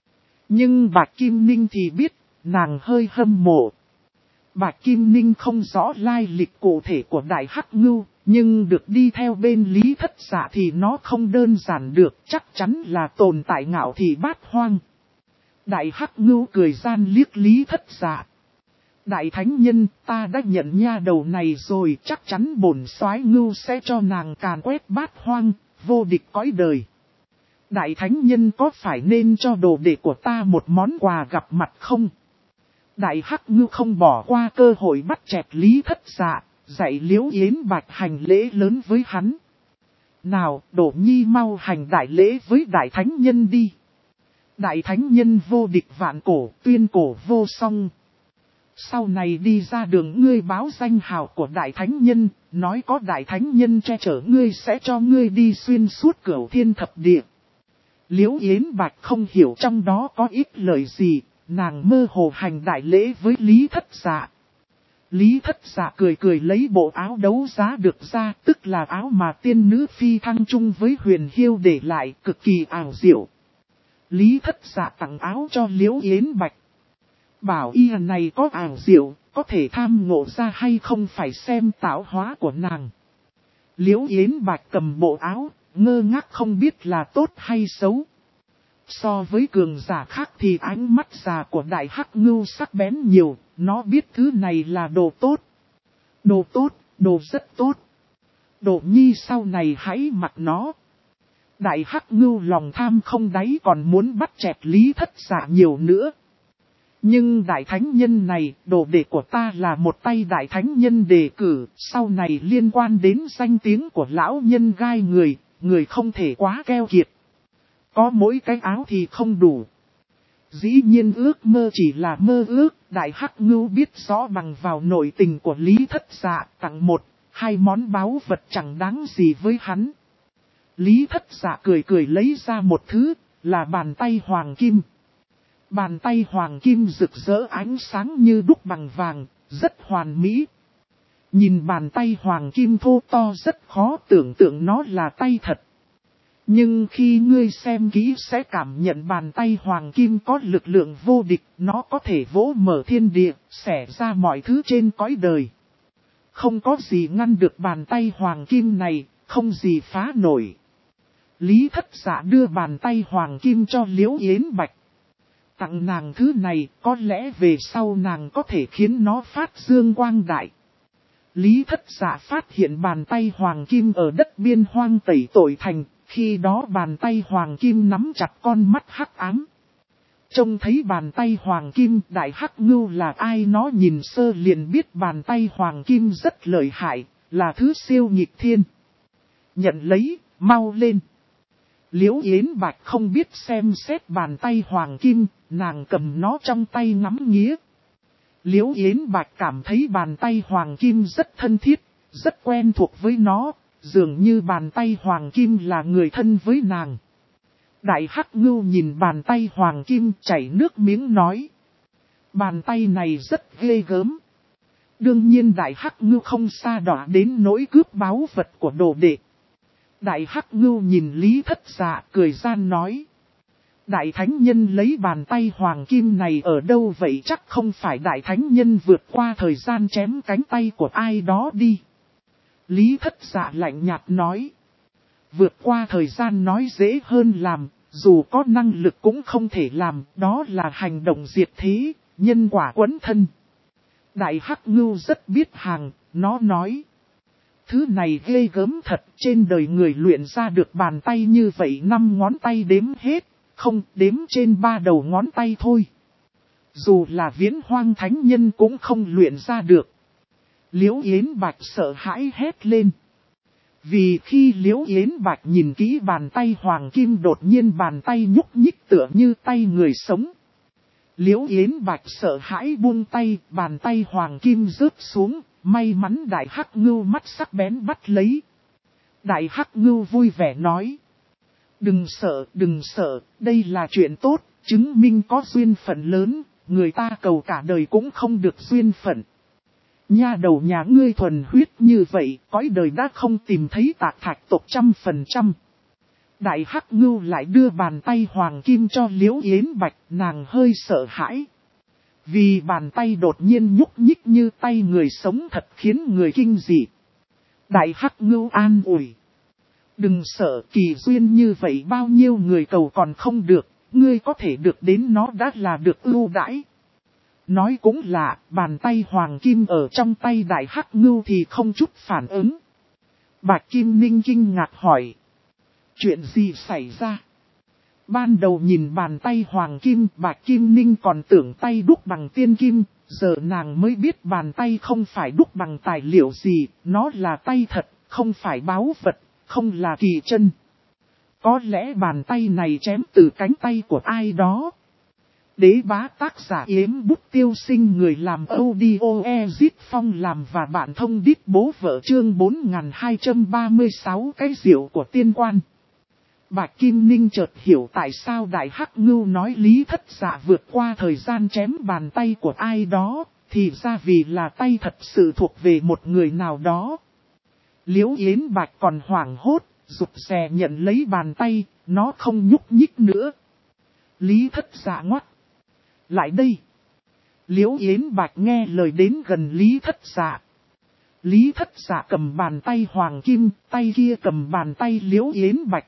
Nhưng Bạch Kim Ninh thì biết, nàng hơi hâm mộ. Bạch Kim Ninh không rõ lai lịch cụ thể của Đại Hắc Ngưu, nhưng được đi theo bên Lý Thất Dạ thì nó không đơn giản được, chắc chắn là tồn tại ngạo thị bát hoang. Đại Hắc Ngưu cười gian liếc Lý Thất Dạ. Đại Thánh Nhân, ta đã nhận nha đầu này rồi, chắc chắn bổn soái Ngưu sẽ cho nàng càn quét bát hoang, vô địch cõi đời. Đại Thánh Nhân có phải nên cho đồ đệ của ta một món quà gặp mặt không? Đại Hắc Ngưu không bỏ qua cơ hội bắt chẹt Lý Thất Dạ, dạy Liễu Yến Bạch hành lễ lớn với hắn. nào, Đỗ Nhi mau hành đại lễ với Đại Thánh Nhân đi. Đại Thánh Nhân vô địch vạn cổ, tuyên cổ vô song. Sau này đi ra đường ngươi báo danh hào của Đại Thánh Nhân, nói có Đại Thánh Nhân che chở ngươi sẽ cho ngươi đi xuyên suốt cửu thiên thập địa. Liễu Yến Bạch không hiểu trong đó có ít lời gì, nàng mơ hồ hành đại lễ với Lý Thất Dạ. Lý Thất Dạ cười cười lấy bộ áo đấu giá được ra, tức là áo mà tiên nữ phi thăng chung với Huyền Hiêu để lại, cực kỳ ảo diệu. Lý Thất Dạ tặng áo cho Liễu Yến Bạch. Bảo y này có ảo diệu, có thể tham ngộ ra hay không phải xem tạo hóa của nàng. Liễu Yến Bạch cầm bộ áo, ngơ ngác không biết là tốt hay xấu. So với cường giả khác thì ánh mắt già của Đại Hắc Ngưu sắc bén nhiều, nó biết thứ này là đồ tốt. Đồ tốt, đồ rất tốt. Đỗ Nhi sau này hãy mặc nó. Đại Hắc Ngưu lòng tham không đáy còn muốn bắt chẹt Lý Thất Dạ nhiều nữa. Nhưng Đại Thánh Nhân này, đồ đệ của ta là một tay Đại Thánh Nhân đề cử, sau này liên quan đến danh tiếng của lão nhân gai người, người không thể quá keo kiệt. Có mỗi cái áo thì không đủ. Dĩ nhiên ước mơ chỉ là mơ ước, Đại Hắc Ngưu biết rõ bằng vào nội tình của Lý Thất Dạ, tặng một, hai món báu vật chẳng đáng gì với hắn. Lý Thất Dạ cười cười lấy ra một thứ, là bàn tay hoàng kim. Bàn tay hoàng kim rực rỡ ánh sáng như đúc bằng vàng, rất hoàn mỹ. Nhìn bàn tay hoàng kim thô to rất khó tưởng tượng nó là tay thật. Nhưng khi ngươi xem kỹ sẽ cảm nhận bàn tay hoàng kim có lực lượng vô địch, nó có thể vỗ mở thiên địa, xẻ ra mọi thứ trên cõi đời. Không có gì ngăn được bàn tay hoàng kim này, không gì phá nổi. Lý Thất Dạ đưa bàn tay hoàng kim cho Liễu Yến Bạch. Tặng nàng thứ này, có lẽ về sau nàng có thể khiến nó phát dương quang đại. Lý Thất Dạ phát hiện bàn tay hoàng kim ở đất biên hoang tẩy tội thành, khi đó bàn tay hoàng kim nắm chặt con mắt hắc ám. Trông thấy bàn tay hoàng kim, Đại Hắc Ngưu là ai, nó nhìn sơ liền biết bàn tay hoàng kim rất lợi hại, là thứ siêu nghịch thiên. Nhận lấy, mau lên. Liễu Yến Bạch không biết xem xét bàn tay hoàng kim, nàng cầm nó trong tay ngắm nghía. Liễu Yến Bạch cảm thấy bàn tay hoàng kim rất thân thiết, rất quen thuộc với nó, dường như bàn tay hoàng kim là người thân với nàng. Đại Hắc Ngưu nhìn bàn tay hoàng kim chảy nước miếng nói. Bàn tay này rất ghê gớm. Đương nhiên Đại Hắc Ngưu không xa đọa đến nỗi cướp báu vật của đồ đệ. Đại Hắc Ngưu nhìn Lý Thất Dạ cười gian nói. Đại Thánh Nhân lấy bàn tay hoàng kim này ở đâu vậy, chắc không phải Đại Thánh Nhân vượt qua thời gian chém cánh tay của ai đó đi. Lý Thất Dạ lạnh nhạt nói. Vượt qua thời gian nói dễ hơn làm, dù có năng lực cũng không thể làm, đó là hành động diệt thế, nhân quả quấn thân. Đại Hắc Ngưu rất biết hàng, nó nói. Thứ này ghê gớm thật, trên đời người luyện ra được bàn tay như vậy 5 ngón tay đếm hết, không đếm trên 3 đầu ngón tay thôi. Dù là Viễn Hoang Thánh Nhân cũng không luyện ra được. Liễu Yến Bạch sợ hãi hét lên. Vì khi Liễu Yến Bạch nhìn kỹ bàn tay hoàng kim đột nhiên bàn tay nhúc nhích tựa như tay người sống. Liễu Yến Bạch sợ hãi buông tay, bàn tay hoàng kim rớt xuống, may mắn Đại Hắc Ngưu mắt sắc bén bắt lấy. Đại Hắc Ngưu vui vẻ nói. Đừng sợ, đây là chuyện tốt, chứng minh có duyên phận lớn, người ta cầu cả đời cũng không được duyên phận. Nha đầu nhà ngươi thuần huyết như vậy, cõi đời đã không tìm thấy Tạc Thạch tộc 100%. Đại Hắc Ngưu lại đưa bàn tay hoàng kim cho Liễu Yến Bạch, nàng hơi sợ hãi. Vì bàn tay đột nhiên nhúc nhích như tay người sống thật khiến người kinh dị. Đại Hắc Ngưu an ủi. Đừng sợ, kỳ duyên như vậy bao nhiêu người cầu còn không được, ngươi có thể được đến nó đã là được ưu đãi. Nói cũng lạ, bàn tay hoàng kim ở trong tay Đại Hắc Ngưu thì không chút phản ứng. Bạch Kim Ninh kinh ngạc hỏi. Chuyện gì xảy ra? Ban đầu nhìn bàn tay hoàng kim, Bạch Kim Ninh còn tưởng tay đúc bằng tiên kim, giờ nàng mới biết bàn tay không phải đúc bằng tài liệu gì, nó là tay thật, không phải báu vật, không là kỳ chân. Có lẽ bàn tay này chém từ cánh tay của ai đó. Đế bá tác giả Yếm Bút Tiêu Sinh, người làm audio Ezit Phong làm và bạn thông đít bố vợ, chương 4236 cái diệu của tiên quan. Bạch Kim Ninh chợt hiểu tại sao Đại Hắc Ngưu nói Lý Thất Dạ vượt qua thời gian chém bàn tay của ai đó, thì ra vì là tay thật sự thuộc về một người nào đó. Liễu Yến Bạch còn hoảng hốt, rụt rè nhận lấy bàn tay, nó không nhúc nhích nữa. Lý Thất Dạ ngoắt. Lại đây. Liễu Yến Bạch nghe lời đến gần Lý Thất Dạ. Lý Thất Dạ cầm bàn tay Hoàng Kim, tay kia cầm bàn tay Liễu Yến Bạch.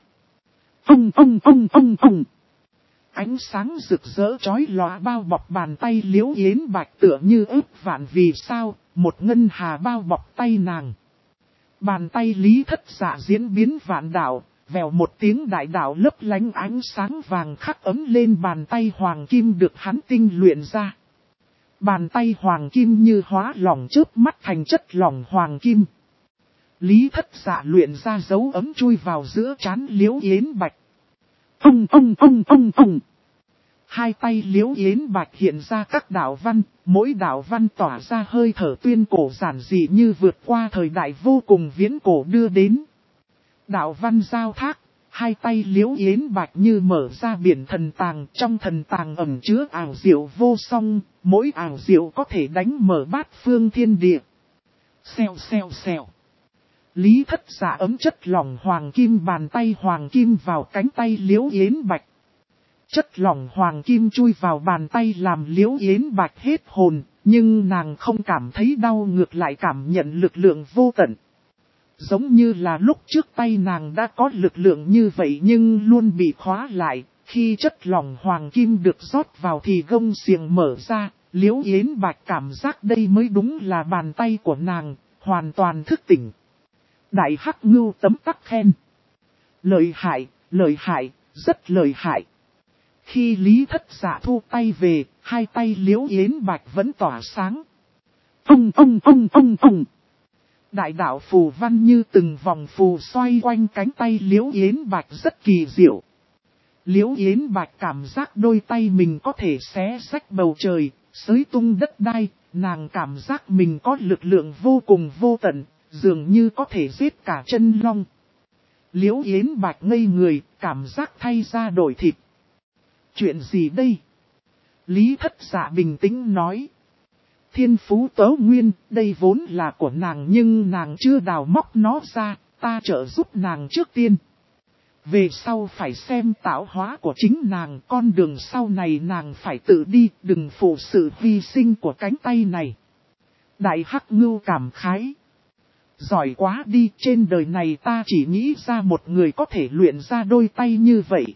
Ông. Ánh sáng rực rỡ chói lòa bao bọc bàn tay Liễu Yến Bạch tựa như ước vạn vì sao, một ngân hà bao bọc tay nàng. Bàn tay Lý Thất Dạ diễn biến vạn đạo, vèo một tiếng đại đạo lấp lánh ánh sáng vàng khắc ấm lên bàn tay Hoàng Kim được hắn tinh luyện ra. Bàn tay Hoàng Kim như hóa lỏng chớp mắt thành chất lỏng Hoàng Kim. Lý Thất Dạ luyện ra dấu ấm chui vào giữa trán Liễu Yến Bạch. Ông. Hai tay Liễu Yến Bạch hiện ra các đạo văn, mỗi đạo văn tỏa ra hơi thở tuyên cổ giản dị như vượt qua thời đại vô cùng viễn cổ đưa đến. Đạo văn giao thác, hai tay Liễu Yến Bạch như mở ra biển thần tàng, trong thần tàng ẩn chứa ảo diệu vô song, mỗi ảo diệu có thể đánh mở bát phương thiên địa. Xèo. Lý Thất Dạ ấm chất lỏng Hoàng Kim bàn tay Hoàng Kim vào cánh tay Liễu Yến Bạch. Chất lỏng Hoàng Kim chui vào bàn tay làm Liễu Yến Bạch hết hồn, nhưng nàng không cảm thấy đau, ngược lại cảm nhận lực lượng vô tận. Giống như là lúc trước tay nàng đã có lực lượng như vậy nhưng luôn bị khóa lại, khi chất lỏng Hoàng Kim được rót vào thì gông xiềng mở ra, Liễu Yến Bạch cảm giác đây mới đúng là bàn tay của nàng, hoàn toàn thức tỉnh. Đại Hắc Ngưu tấm tắc khen. Lợi hại, rất lợi hại. Khi Lý Thất Dạ thu tay về, hai tay Liễu Yến Bạch vẫn tỏa sáng. Ông. Đại đạo phù văn như từng vòng phù xoay quanh cánh tay Liễu Yến Bạch rất kỳ diệu. Liễu Yến Bạch cảm giác đôi tay mình có thể xé rách bầu trời, xới tung đất đai, nàng cảm giác mình có lực lượng vô cùng vô tận, dường như có thể giết cả chân long. Liễu Yến Bạch ngây người, cảm giác thay da đổi thịt. Chuyện gì đây? Lý Thất Dạ bình tĩnh nói. Thiên phú tớ nguyên, đây vốn là của nàng nhưng nàng chưa đào móc nó ra, ta trợ giúp nàng trước tiên. Về sau phải xem tạo hóa của chính nàng, con đường sau này nàng phải tự đi, đừng phụ sự hy sinh của cánh tay này. Đại Hắc Ngưu cảm khái. Giỏi quá đi, trên đời này ta chỉ nghĩ ra một người có thể luyện ra đôi tay như vậy.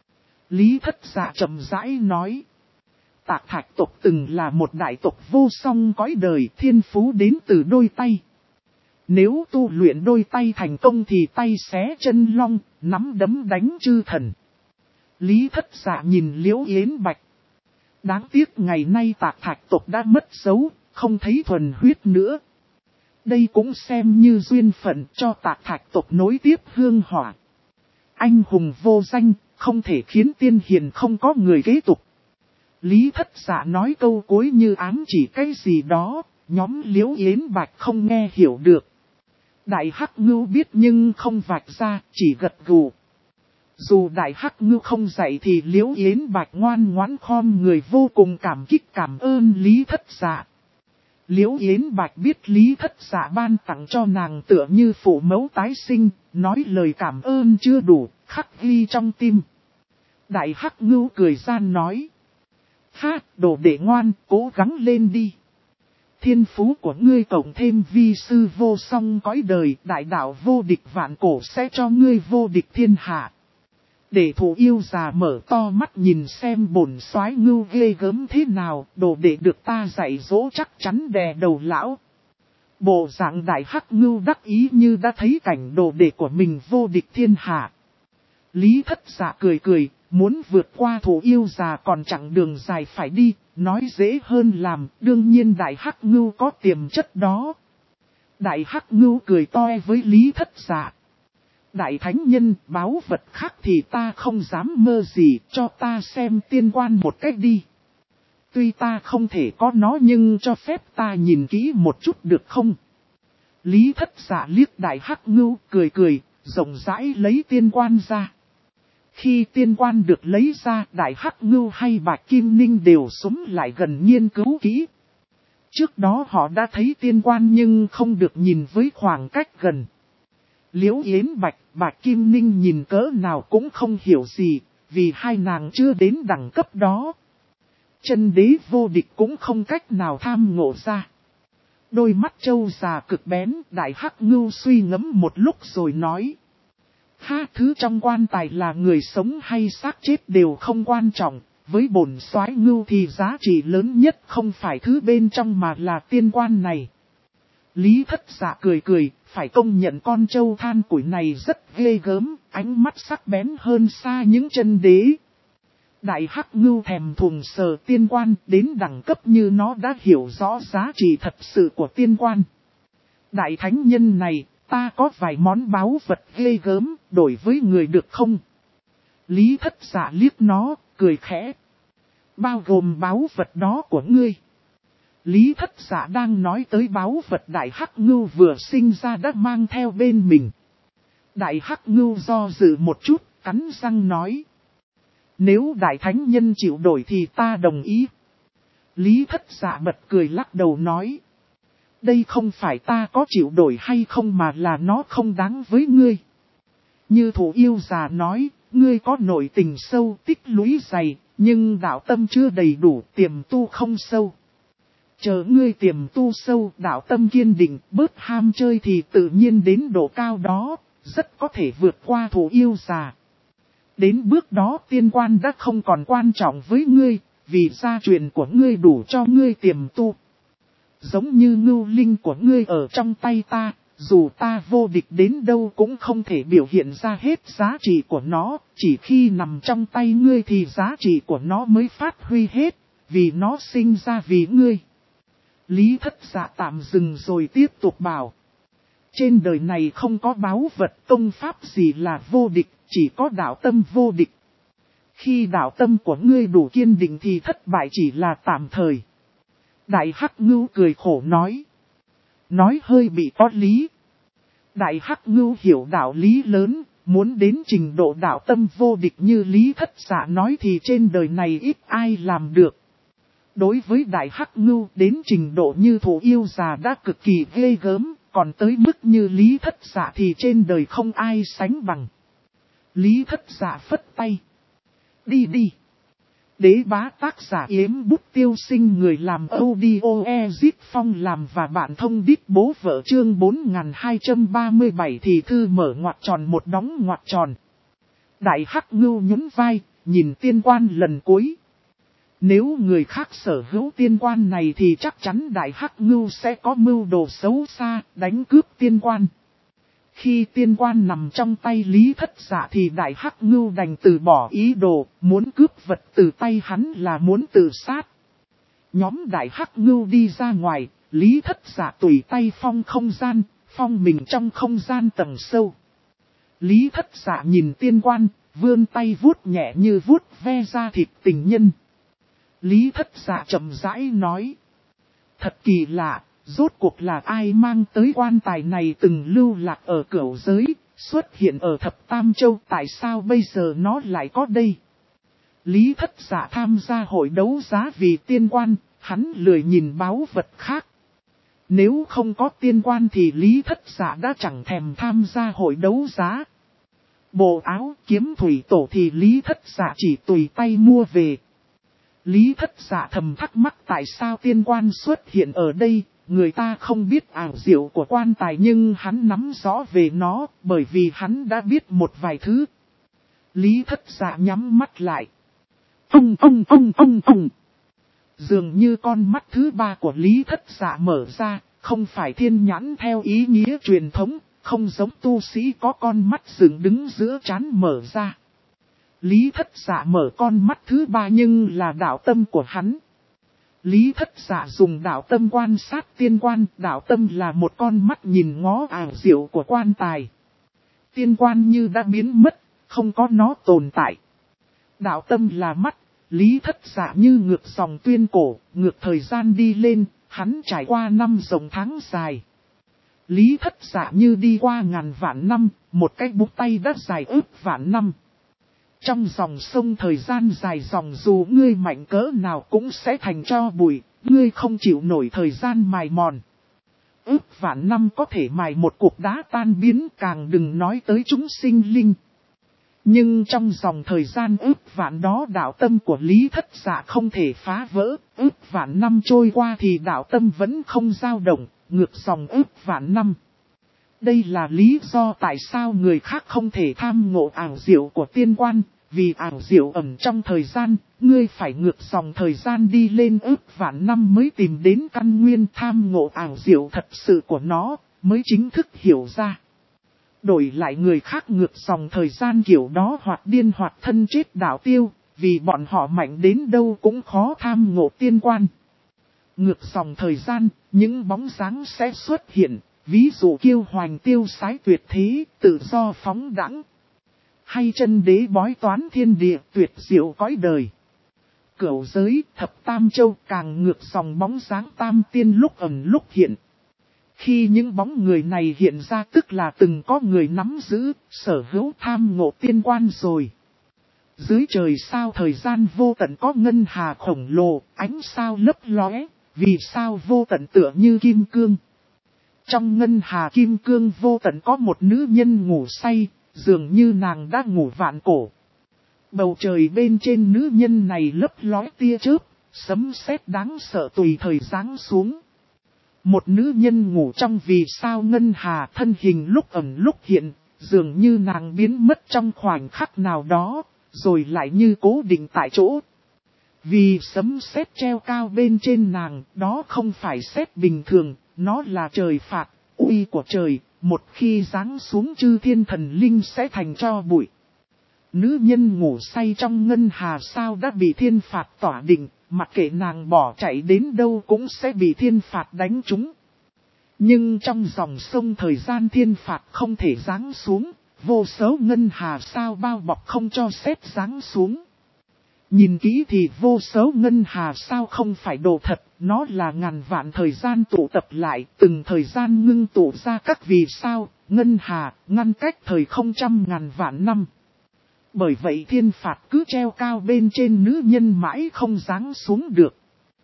Lý Thất Dạ chậm rãi nói. Tạc Thạch tộc từng là một đại tộc vô song cõi đời, thiên phú đến từ đôi tay. Nếu tu luyện đôi tay thành công thì tay xé chân long, nắm đấm đánh chư thần. Lý Thất Dạ nhìn Liễu Yến Bạch. Đáng tiếc ngày nay Tạc Thạch tộc đã mất dấu, không thấy thuần huyết nữa. Đây cũng xem như duyên phận cho Tạc Thạch tộc nối tiếp hương hỏa. Anh hùng vô danh, không thể khiến tiên hiền không có người kế tục. Lý Thất Dạ nói câu cuối như ám chỉ cái gì đó, nhóm Liễu Yến Bạch không nghe hiểu được. Đại Hắc Ngưu biết nhưng không vạch ra, chỉ gật gù. Dù Đại Hắc Ngưu không dạy thì Liễu Yến Bạch ngoan ngoãn khom người vô cùng cảm kích cảm ơn Lý Thất Dạ. Liễu Yến Bạch biết Lý Thất Dạ ban tặng cho nàng tựa như phụ mẫu tái sinh, nói lời cảm ơn chưa đủ, khắc ghi trong tim. Đại Hắc Ngưu cười gian nói. Ha, đồ đệ ngoan, cố gắng lên đi. Thiên phú của ngươi cộng thêm vi sư vô song cõi đời, đại đạo vô địch vạn cổ sẽ cho ngươi vô địch thiên hạ. Để thủ yêu già mở to mắt nhìn xem bổn soái Ngưu ghê gớm thế nào, đồ đệ được ta dạy dỗ chắc chắn đè đầu lão. Bộ dạng Đại Hắc Ngưu đắc ý như đã thấy cảnh đồ đệ của mình vô địch thiên hạ. Lý Thất Dạ cười, muốn vượt qua thủ yêu già còn chặng đường dài phải đi, nói dễ hơn làm, đương nhiên Đại Hắc Ngưu có tiềm chất đó. Đại Hắc Ngưu cười toe với Lý Thất Dạ. Đại thánh nhân, báu vật khác thì ta không dám mơ gì, cho ta xem tiên quan một cách đi. Tuy ta không thể có nó nhưng cho phép ta nhìn kỹ một chút được không? Lý Thất Dạ liếc Đại Hắc Ngưu, cười cười, rộng rãi lấy tiên quan ra. Khi tiên quan được lấy ra, Đại Hắc Ngưu hay Bạch Kim Ninh đều xúm lại gần nghiên cứu kỹ. Trước đó họ đã thấy tiên quan nhưng không được nhìn với khoảng cách gần. Liễu Yến Bạch, Bạch Kim Ninh nhìn cỡ nào cũng không hiểu gì, vì hai nàng chưa đến đẳng cấp đó. Chân đế vô địch cũng không cách nào tham ngộ ra. Đôi mắt trâu già cực bén, Đại Hắc Ngưu suy ngẫm một lúc rồi nói. Thứ trong quan tài là người sống hay xác chết đều không quan trọng, với bổn soái Ngưu thì giá trị lớn nhất không phải thứ bên trong mà là tiên quan này. Lý Thất Dạ cười cười, phải công nhận con trâu than củi này rất ghê gớm, ánh mắt sắc bén hơn xa những chân đế. Đại Hắc Ngưu thèm thuồng sờ tiên quan, đến đẳng cấp như nó đã hiểu rõ giá trị thật sự của tiên quan. Đại thánh nhân này, ta có vài món báu vật ghê gớm, đổi với người được không? Lý Thất Dạ liếc nó, cười khẽ. Bao gồm báu vật đó của ngươi. Lý Thất Dạ đang nói tới báu vật Đại Hắc Ngưu vừa sinh ra đã mang theo bên mình. Đại Hắc Ngưu do dự một chút, cắn răng nói. Nếu Đại Thánh Nhân chịu đổi thì ta đồng ý. Lý Thất Dạ bật cười lắc đầu nói. Đây không phải ta có chịu đổi hay không mà là nó không đáng với ngươi. Như Thủ Yêu già nói, ngươi có nội tình sâu, tích lũy dày, nhưng đạo tâm chưa đầy đủ, tiềm tu không sâu. Chờ ngươi tiềm tu sâu, đạo tâm kiên định, bớt ham chơi thì tự nhiên đến độ cao đó, rất có thể vượt qua Thủ Yêu già. Đến bước đó tiên quan đã không còn quan trọng với ngươi, vì gia truyền của ngươi đủ cho ngươi tiềm tu. Giống như ngưu linh của ngươi ở trong tay ta, dù ta vô địch đến đâu cũng không thể biểu hiện ra hết giá trị của nó, chỉ khi nằm trong tay ngươi thì giá trị của nó mới phát huy hết, vì nó sinh ra vì ngươi. Lý Thất Dạ tạm dừng rồi tiếp tục bảo. Trên đời này không có báu vật công pháp gì là vô địch, chỉ có đạo tâm vô địch. Khi đạo tâm của ngươi đủ kiên định thì thất bại chỉ là tạm thời. Đại Hắc Ngưu cười khổ nói. Nói hơi bị có lý. Đại Hắc Ngưu hiểu đạo lý lớn, muốn đến trình độ đạo tâm vô địch như Lý Thất Dạ nói thì trên đời này ít ai làm được. Đối với Đại Hắc Ngưu đến trình độ như Thủ Yêu già đã cực kỳ ghê gớm, còn tới mức như Lý Thất Dạ thì trên đời không ai sánh bằng. Lý Thất Dạ phất tay. Đi đi. Đế bá tác giả Yếm Bút Tiêu Sinh, người làm audio Ezip Phong làm và bạn thông đít bố vợ, chương 4237 thì thư mở ngoặc tròn một đóng ngoặc tròn. Đại Hắc Ngưu nhún vai, nhìn tiên quan lần cuối. Nếu người khác sở hữu tiên quan này thì chắc chắn Đại Hắc Ngưu sẽ có mưu đồ xấu xa, đánh cướp tiên quan. Khi tiên quan nằm trong tay Lý Thất Dạ thì Đại Hắc Ngưu đành từ bỏ ý đồ, muốn cướp vật từ tay hắn là muốn tự sát. Nhóm Đại Hắc Ngưu đi ra ngoài, Lý Thất Dạ tùy tay phong không gian, phong mình trong không gian tầng sâu. Lý Thất Dạ nhìn tiên quan, vươn tay vuốt nhẹ như vuốt ve da thịt tình nhân. Lý Thất Dạ chậm rãi nói. Thật kỳ lạ. Rốt cuộc là ai mang tới quan tài này từng lưu lạc ở cửu giới, xuất hiện ở thập tam châu, tại sao bây giờ nó lại có đây? Lý Thất Dạ tham gia hội đấu giá vì tiên quan, hắn lười nhìn báu vật khác. Nếu không có tiên quan thì Lý Thất Dạ đã chẳng thèm tham gia hội đấu giá. Bộ áo kiếm thủy tổ thì Lý Thất Dạ chỉ tùy tay mua về. Lý Thất Dạ thầm thắc mắc tại sao tiên quan xuất hiện ở đây. Người ta không biết ảo diệu của quan tài nhưng hắn nắm rõ về nó, bởi vì hắn đã biết một vài thứ. Lý Thất Dạ nhắm mắt lại. Ông. Dường như con mắt thứ ba của Lý Thất Dạ mở ra, không phải thiên nhãn theo ý nghĩa truyền thống, không giống tu sĩ có con mắt dựng đứng giữa trán mở ra. Lý Thất Dạ mở con mắt thứ ba nhưng là đạo tâm của hắn. Lý Thất Dạ dùng đạo tâm quan sát tiên quan, đạo tâm là một con mắt nhìn ngó ảo diệu của quan tài. Tiên quan như đã biến mất, không có nó tồn tại. Đạo tâm là mắt, Lý Thất Dạ như ngược dòng tuyên cổ, ngược thời gian đi lên, hắn trải qua năm dòng tháng dài. Lý Thất Dạ như đi qua ngàn vạn năm, một cái búng tay đã dài ước vạn năm. Trong dòng sông thời gian dài dòng dù ngươi mạnh cỡ nào cũng sẽ thành tro bụi, ngươi không chịu nổi thời gian mài mòn. Ước vạn năm có thể mài một cục đá tan biến, càng đừng nói tới chúng sinh linh. Nhưng trong dòng thời gian ước vạn đó đạo tâm của Lý Thất Dạ không thể phá vỡ, ước vạn năm trôi qua thì đạo tâm vẫn không dao động, ngược dòng ước vạn năm. Đây là lý do tại sao người khác không thể tham ngộ ảo diệu của tiên quan, vì ảo diệu ẩn trong thời gian, ngươi phải ngược dòng thời gian đi lên ước vạn năm mới tìm đến căn nguyên, tham ngộ ảo diệu thật sự của nó, mới chính thức hiểu ra. Đổi lại người khác ngược dòng thời gian kiểu đó hoặc điên hoặc thân chết đạo tiêu, vì bọn họ mạnh đến đâu cũng khó tham ngộ tiên quan. Ngược dòng thời gian, những bóng dáng sẽ xuất hiện, ví dụ kiêu hoành tiêu sái tuyệt thế, tự do phóng đãng, hay chân đế bói toán thiên địa, tuyệt diệu cõi đời. Cửu giới, thập tam châu càng ngược dòng bóng dáng tam tiên lúc ẩn lúc hiện. Khi những bóng người này hiện ra tức là từng có người nắm giữ, sở hữu tham ngộ tiên quan rồi. Dưới trời sao thời gian vô tận có ngân hà khổng lồ, ánh sao lấp lóe, vì sao vô tận tựa như kim cương. Trong ngân hà kim cương vô tận có một nữ nhân ngủ say, dường như nàng đã ngủ vạn cổ. Bầu trời bên trên nữ nhân này lấp lóe tia chớp, sấm sét đáng sợ tùy thời giáng xuống. Một nữ nhân ngủ trong vì sao ngân hà, thân hình lúc ẩn lúc hiện, dường như nàng biến mất trong khoảnh khắc nào đó, rồi lại như cố định tại chỗ. Vì sấm sét treo cao bên trên nàng, đó không phải sét bình thường, nó là trời phạt, uy của trời, một khi giáng xuống chư thiên thần linh sẽ thành tro bụi. Nữ nhân ngủ say trong ngân hà sao đã bị thiên phạt tỏa định, mặc kệ nàng bỏ chạy đến đâu cũng sẽ bị thiên phạt đánh trúng. Nhưng trong dòng sông thời gian thiên phạt không thể giáng xuống, vô số ngân hà sao bao bọc không cho sét giáng xuống. Nhìn kỹ thì vô số ngân hà sao không phải đồ thật, nó là ngàn vạn thời gian tụ tập lại, từng thời gian ngưng tụ ra các vì sao, ngân hà, ngăn cách thời không trăm ngàn vạn năm. Bởi vậy thiên phạt cứ treo cao bên trên nữ nhân mãi không giáng xuống được.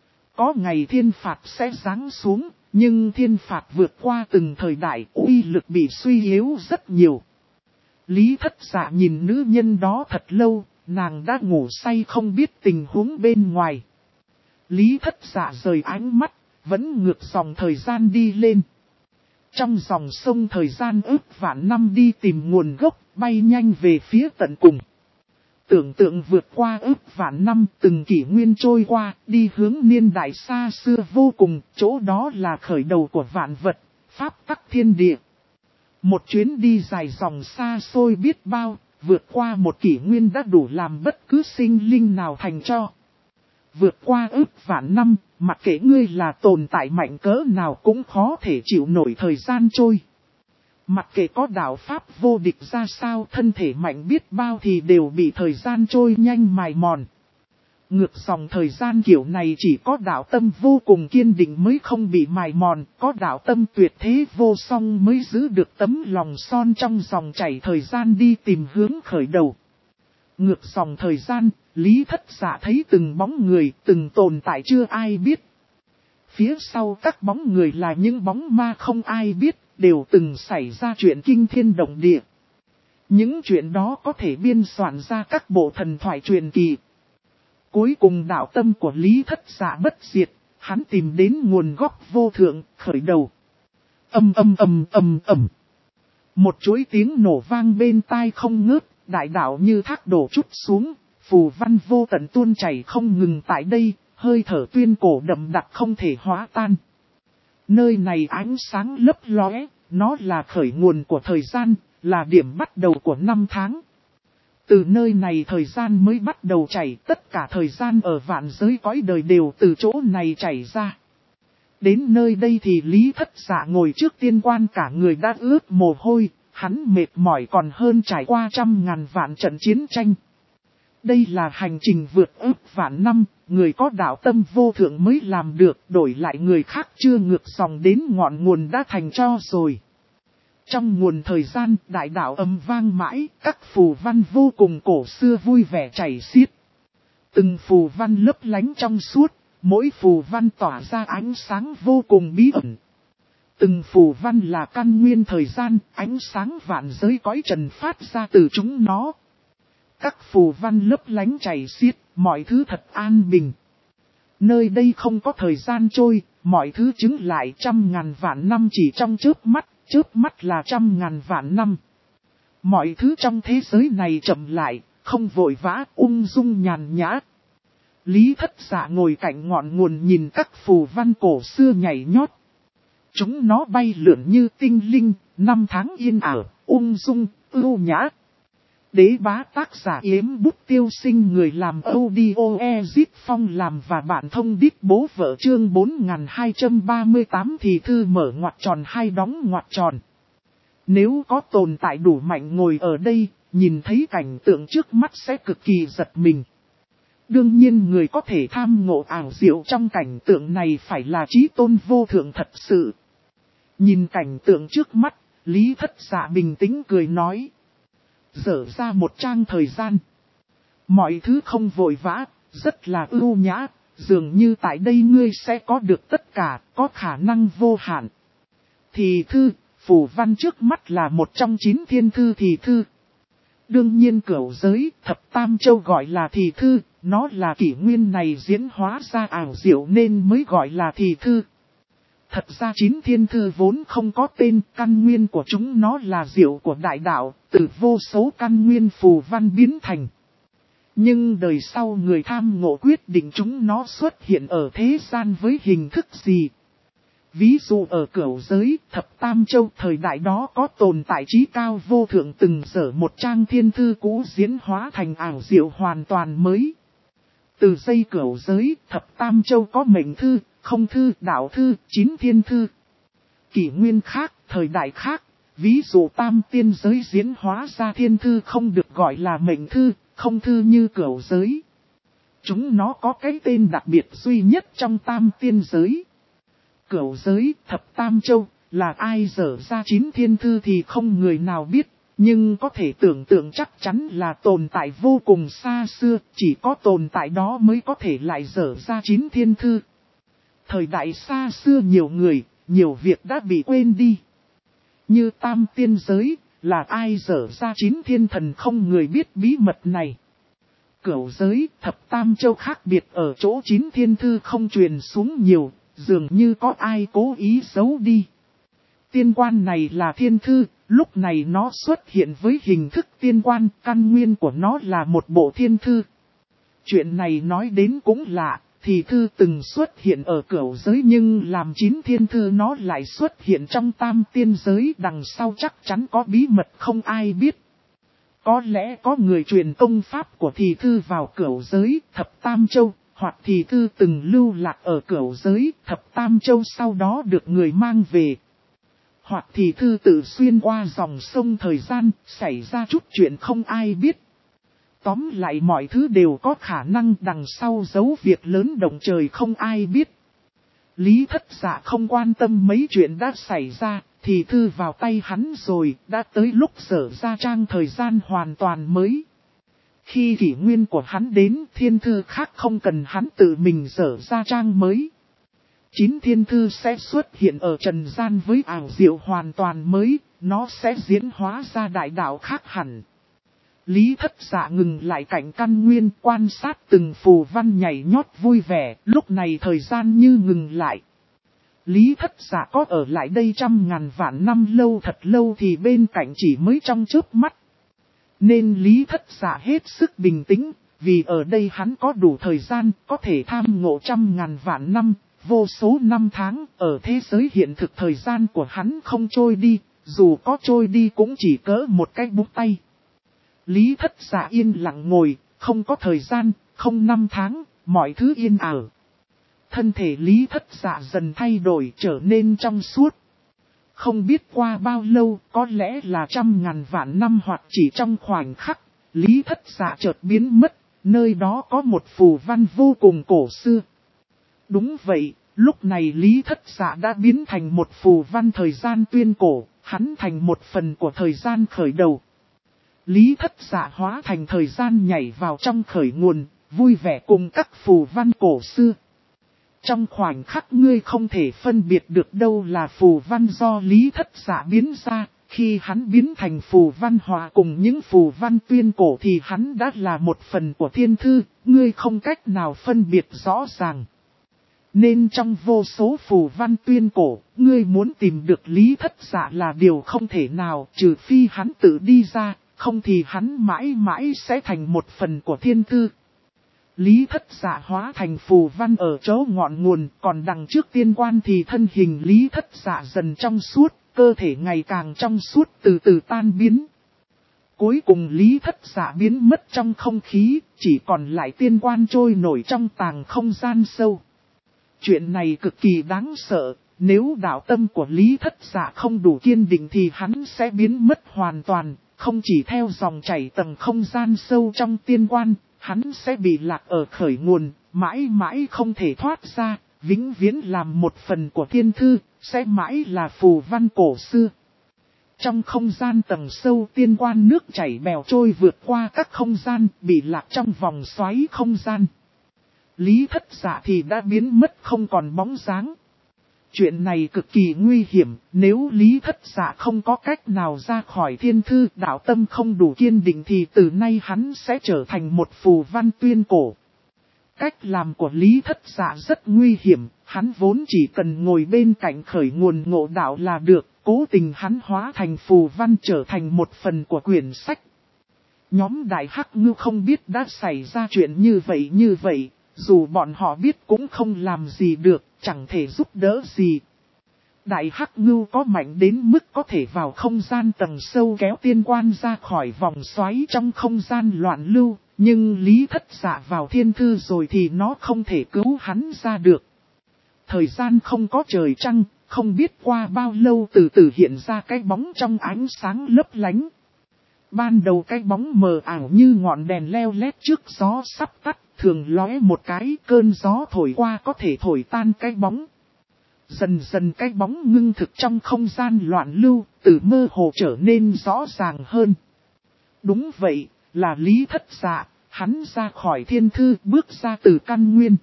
Có ngày thiên phạt sẽ giáng xuống, nhưng thiên phạt vượt qua từng thời đại, uy lực bị suy yếu rất nhiều. Lý Thất Dạ nhìn nữ nhân đó thật lâu, nàng đã ngủ say không biết tình huống bên ngoài. Lý Thất Dạ rời ánh mắt, vẫn ngược dòng thời gian đi lên. Trong dòng sông thời gian ước vạn năm đi tìm nguồn gốc, bay nhanh về phía tận cùng. Tưởng tượng vượt qua ước vạn năm, từng kỷ nguyên trôi qua, đi hướng niên đại xa xưa vô cùng, chỗ đó là khởi đầu của vạn vật, pháp tắc thiên địa. Một chuyến đi dài dòng xa xôi biết bao, vượt qua một kỷ nguyên đã đủ làm bất cứ sinh linh nào thành cho. Vượt qua ước vạn năm, mặc kệ ngươi là tồn tại mạnh cỡ nào cũng khó thể chịu nổi thời gian trôi. Mặc kệ có đạo pháp vô địch ra sao, thân thể mạnh biết bao thì đều bị thời gian trôi nhanh mài mòn. Ngược dòng thời gian kiểu này chỉ có đạo tâm vô cùng kiên định mới không bị mài mòn, có đạo tâm tuyệt thế vô song mới giữ được tấm lòng son trong dòng chảy thời gian đi tìm hướng khởi đầu. Ngược dòng thời gian, Lý Thất Dạ thấy từng bóng người, từng tồn tại chưa ai biết. Phía sau các bóng người là những bóng ma không ai biết, đều từng xảy ra chuyện kinh thiên động địa. Những chuyện đó có thể biên soạn ra các bộ thần thoại truyền kỳ. Cuối cùng đạo tâm của Lý Thất Dạ bất diệt, hắn tìm đến nguồn gốc vô thượng, khởi đầu. Ầm ầm ầm ầm ầm. Một chuỗi tiếng nổ vang bên tai không ngớt, đại đạo như thác đổ trút xuống, phù văn vô tận tuôn chảy không ngừng tại đây, hơi thở tuyên cổ đậm đặc không thể hóa tan. Nơi này ánh sáng lấp lóe, nó là khởi nguồn của thời gian, là điểm bắt đầu của năm tháng. Từ nơi này thời gian mới bắt đầu chảy, tất cả thời gian ở vạn giới cõi đời đều từ chỗ này chảy ra. Đến nơi đây thì Lý Thất Dạ ngồi trước tiên quan cả người đã ướt mồ hôi, hắn mệt mỏi còn hơn trải qua 100.000 vạn trận chiến tranh. Đây là hành trình vượt ức vạn năm, người có đạo tâm vô thượng mới làm được, đổi lại người khác chưa ngược dòng đến ngọn nguồn đã thành tro rồi. Trong nguồn thời gian, đại đạo ầm vang mãi, các phù văn vô cùng cổ xưa vui vẻ chảy xiết. Từng phù văn lấp lánh trong suốt, mỗi phù văn tỏa ra ánh sáng vô cùng bí ẩn. Từng phù văn là căn nguyên thời gian, ánh sáng vạn giới cõi trần phát ra từ chúng nó. Các phù văn lấp lánh chảy xiết, mọi thứ thật an bình. Nơi đây không có thời gian trôi, mọi thứ chứng lại 100.000 vạn năm chỉ trong chớp mắt là 100.000 vạn năm. Mọi thứ trong thế giới này chậm lại, không vội vã, ung dung nhàn nhã. Lý Thất Dạ ngồi cạnh ngọn nguồn nhìn các phù văn cổ xưa nhảy nhót. Chúng nó bay lượn như tinh linh, năm tháng yên ả, ung dung, ưu nhã. Đế bá tác giả Yếm Bút Tiêu Sinh, người làm audio Ezit Phong làm và bạn thông đít bố vợ, chương 4238 thì thư mở ngoặc tròn hay đóng ngoặc tròn. Nếu có tồn tại đủ mạnh ngồi ở đây, nhìn thấy cảnh tượng trước mắt sẽ cực kỳ giật mình. Đương nhiên người có thể tham ngộ ảo diệu trong cảnh tượng này phải là chí tôn vô thượng thật sự. Nhìn cảnh tượng trước mắt, Lý Thất Dạ bình tĩnh cười nói. Dở ra một trang thời gian. Mọi thứ không vội vã, rất là ưu nhã, dường như tại đây ngươi sẽ có được tất cả, có khả năng vô hạn. Thì thư, phù văn trước mắt là một trong 9 thiên thư thì thư. Đương nhiên cửu giới, thập tam châu gọi là thì thư, nó là kỷ nguyên này diễn hóa ra ảo diệu nên mới gọi là thì thư. Thật ra 9 thiên thư vốn không có tên, căn nguyên của chúng nó là diệu của đại đạo, từ vô số căn nguyên phù văn biến thành. Nhưng đời sau người tham ngộ quyết định chúng nó xuất hiện ở thế gian với hình thức gì. Ví dụ ở cửu giới, thập tam châu thời đại đó có tồn tại trí cao vô thượng từng dở một trang thiên thư cũ diễn hóa thành ảo diệu hoàn toàn mới. Từ giây cửu giới, thập tam châu có mệnh thư, không thư, đạo thư, 9 thiên thư. Kỷ nguyên khác, thời đại khác, ví dụ tam tiên giới diễn hóa ra thiên thư không được gọi là mệnh thư, không thư như cửu giới. Chúng nó có cái tên đặc biệt duy nhất trong tam tiên giới. Cửu giới, thập tam châu, là ai dở ra 9 thiên thư thì không người nào biết, nhưng có thể tưởng tượng chắc chắn là tồn tại vô cùng xa xưa, chỉ có tồn tại đó mới có thể lại dở ra 9 thiên thư. Thời đại xa xưa nhiều người, nhiều việc đã bị quên đi. Như tam tiên giới, là ai dở ra 9 thiên thần không người biết bí mật này. Cửu giới, thập tam châu khác biệt ở chỗ 9 thiên thư không truyền xuống nhiều, dường như có ai cố ý giấu đi. Tiên quan này là thiên thư, lúc này nó xuất hiện với hình thức tiên quan, căn nguyên của nó là một bộ thiên thư. Chuyện này nói đến cũng lạ, thì thư từng xuất hiện ở cửu giới nhưng làm 9 thiên thư nó lại xuất hiện trong tam tiên giới, đằng sau chắc chắn có bí mật không ai biết. Có lẽ có người truyền công pháp của thì thư vào cửu giới, thập tam châu, hoặc thì thư từng lưu lạc ở cửu giới, thập tam châu sau đó được người mang về. Hoặc thì thư tự xuyên qua dòng sông thời gian, xảy ra chút chuyện không ai biết. Tóm lại mọi thứ đều có khả năng đằng sau giấu việc lớn động trời không ai biết. Lý Thất Dạ không quan tâm mấy chuyện đã xảy ra, thì thư vào tay hắn rồi, đã tới lúc dở ra trang thời gian hoàn toàn mới. Khi kỷ nguyên của hắn đến, thiên thư khác không cần hắn tự mình dở ra trang mới. 9 thiên thư sẽ xuất hiện ở trần gian với ảo diệu hoàn toàn mới, nó sẽ diễn hóa ra đại đạo khác hẳn. Lý Thất Dạ ngừng lại cạnh căn nguyên, quan sát từng phù văn nhảy nhót vui vẻ, lúc này thời gian như ngừng lại. Lý Thất Dạ có ở lại đây 100.000 vạn năm lâu thật lâu thì bên cạnh chỉ mới trong chớp mắt. Nên Lý Thất Dạ hết sức bình tĩnh, vì ở đây hắn có đủ thời gian, có thể tham ngộ 100.000 vạn năm, vô số năm tháng, ở thế giới hiện thực thời gian của hắn không trôi đi, dù có trôi đi cũng chỉ cỡ một cái búng tay. Lý Thất Dạ yên lặng ngồi, không có thời gian, không năm tháng, mọi thứ yên ả. Thân thể Lý Thất Dạ dần thay đổi trở nên trong suốt. Không biết qua bao lâu, có lẽ là 100.000 vạn năm hoặc chỉ trong khoảnh khắc, Lý Thất Dạ chợt biến mất, nơi đó có một phù văn vô cùng cổ xưa. Đúng vậy, lúc này Lý Thất Dạ đã biến thành một phù văn thời gian tuyên cổ, hắn thành một phần của thời gian khởi đầu. Lý Thất Dạ hóa thành thời gian nhảy vào trong khởi nguồn, vui vẻ cùng các phù văn cổ xưa. Trong khoảnh khắc ngươi không thể phân biệt được đâu là phù văn do Lý Thất Dạ biến ra, khi hắn biến thành phù văn hòa cùng những phù văn tuyên cổ thì hắn đã là một phần của thiên thư, ngươi không cách nào phân biệt rõ ràng. Nên trong vô số phù văn tuyên cổ, ngươi muốn tìm được Lý Thất Dạ là điều không thể nào, trừ phi hắn tự đi ra, không thì hắn mãi mãi sẽ thành một phần của thiên thư. Lý Thất Dạ hóa thành phù văn ở chỗ ngọn nguồn, còn đằng trước tiên quan thì thân hình Lý Thất Dạ dần trong suốt, cơ thể ngày càng trong suốt từ từ tan biến. Cuối cùng Lý Thất Dạ biến mất trong không khí, chỉ còn lại tiên quan trôi nổi trong tàng không gian sâu. Chuyện này cực kỳ đáng sợ, nếu đạo tâm của Lý Thất Dạ không đủ kiên định thì hắn sẽ biến mất hoàn toàn, không chỉ theo dòng chảy tầng không gian sâu trong tiên quan, hắn sẽ bị lạc ở khởi nguồn, mãi mãi không thể thoát ra, vĩnh viễn làm một phần của thiên thư, sẽ mãi là phù văn cổ xưa. Trong không gian tầng sâu tiên quan nước chảy bèo trôi vượt qua các không gian, bị lạc trong vòng xoáy không gian. Lý Thất Dạ thì đã biến mất không còn bóng dáng. Chuyện này cực kỳ nguy hiểm, nếu Lý Thất Dạ không có cách nào ra khỏi thiên thư, đạo tâm không đủ kiên định thì từ nay hắn sẽ trở thành một phù văn tuyên cổ. Cách làm của Lý Thất Dạ rất nguy hiểm, hắn vốn chỉ cần ngồi bên cạnh khởi nguồn ngộ đạo là được, cố tình hắn hóa thành phù văn trở thành một phần của quyển sách. Nhóm Đại Hắc Ngưu không biết đã xảy ra chuyện như vậy, dù bọn họ biết cũng không làm gì được, chẳng thể giúp đỡ gì. Đại Hắc Ngưu có mạnh đến mức có thể vào không gian tầng sâu kéo tiên quan ra khỏi vòng xoáy trong không gian loạn lưu, nhưng Lý Thất Dạ vào thiên thư rồi thì nó không thể cứu hắn ra được. Thời gian không có trời trăng, không biết qua bao lâu từ từ hiện ra cái bóng trong ánh sáng lấp lánh. Ban đầu cái bóng mờ ảo như ngọn đèn leo lét trước gió sắp tắt, thường lóe một cái, cơn gió thổi qua có thể thổi tan cái bóng. Dần dần cái bóng ngưng thực trong không gian loạn lưu, từ mơ hồ trở nên rõ ràng hơn. Đúng vậy, là Lý Thất Dạ, hắn ra khỏi thiên thư bước ra từ căn nguyên.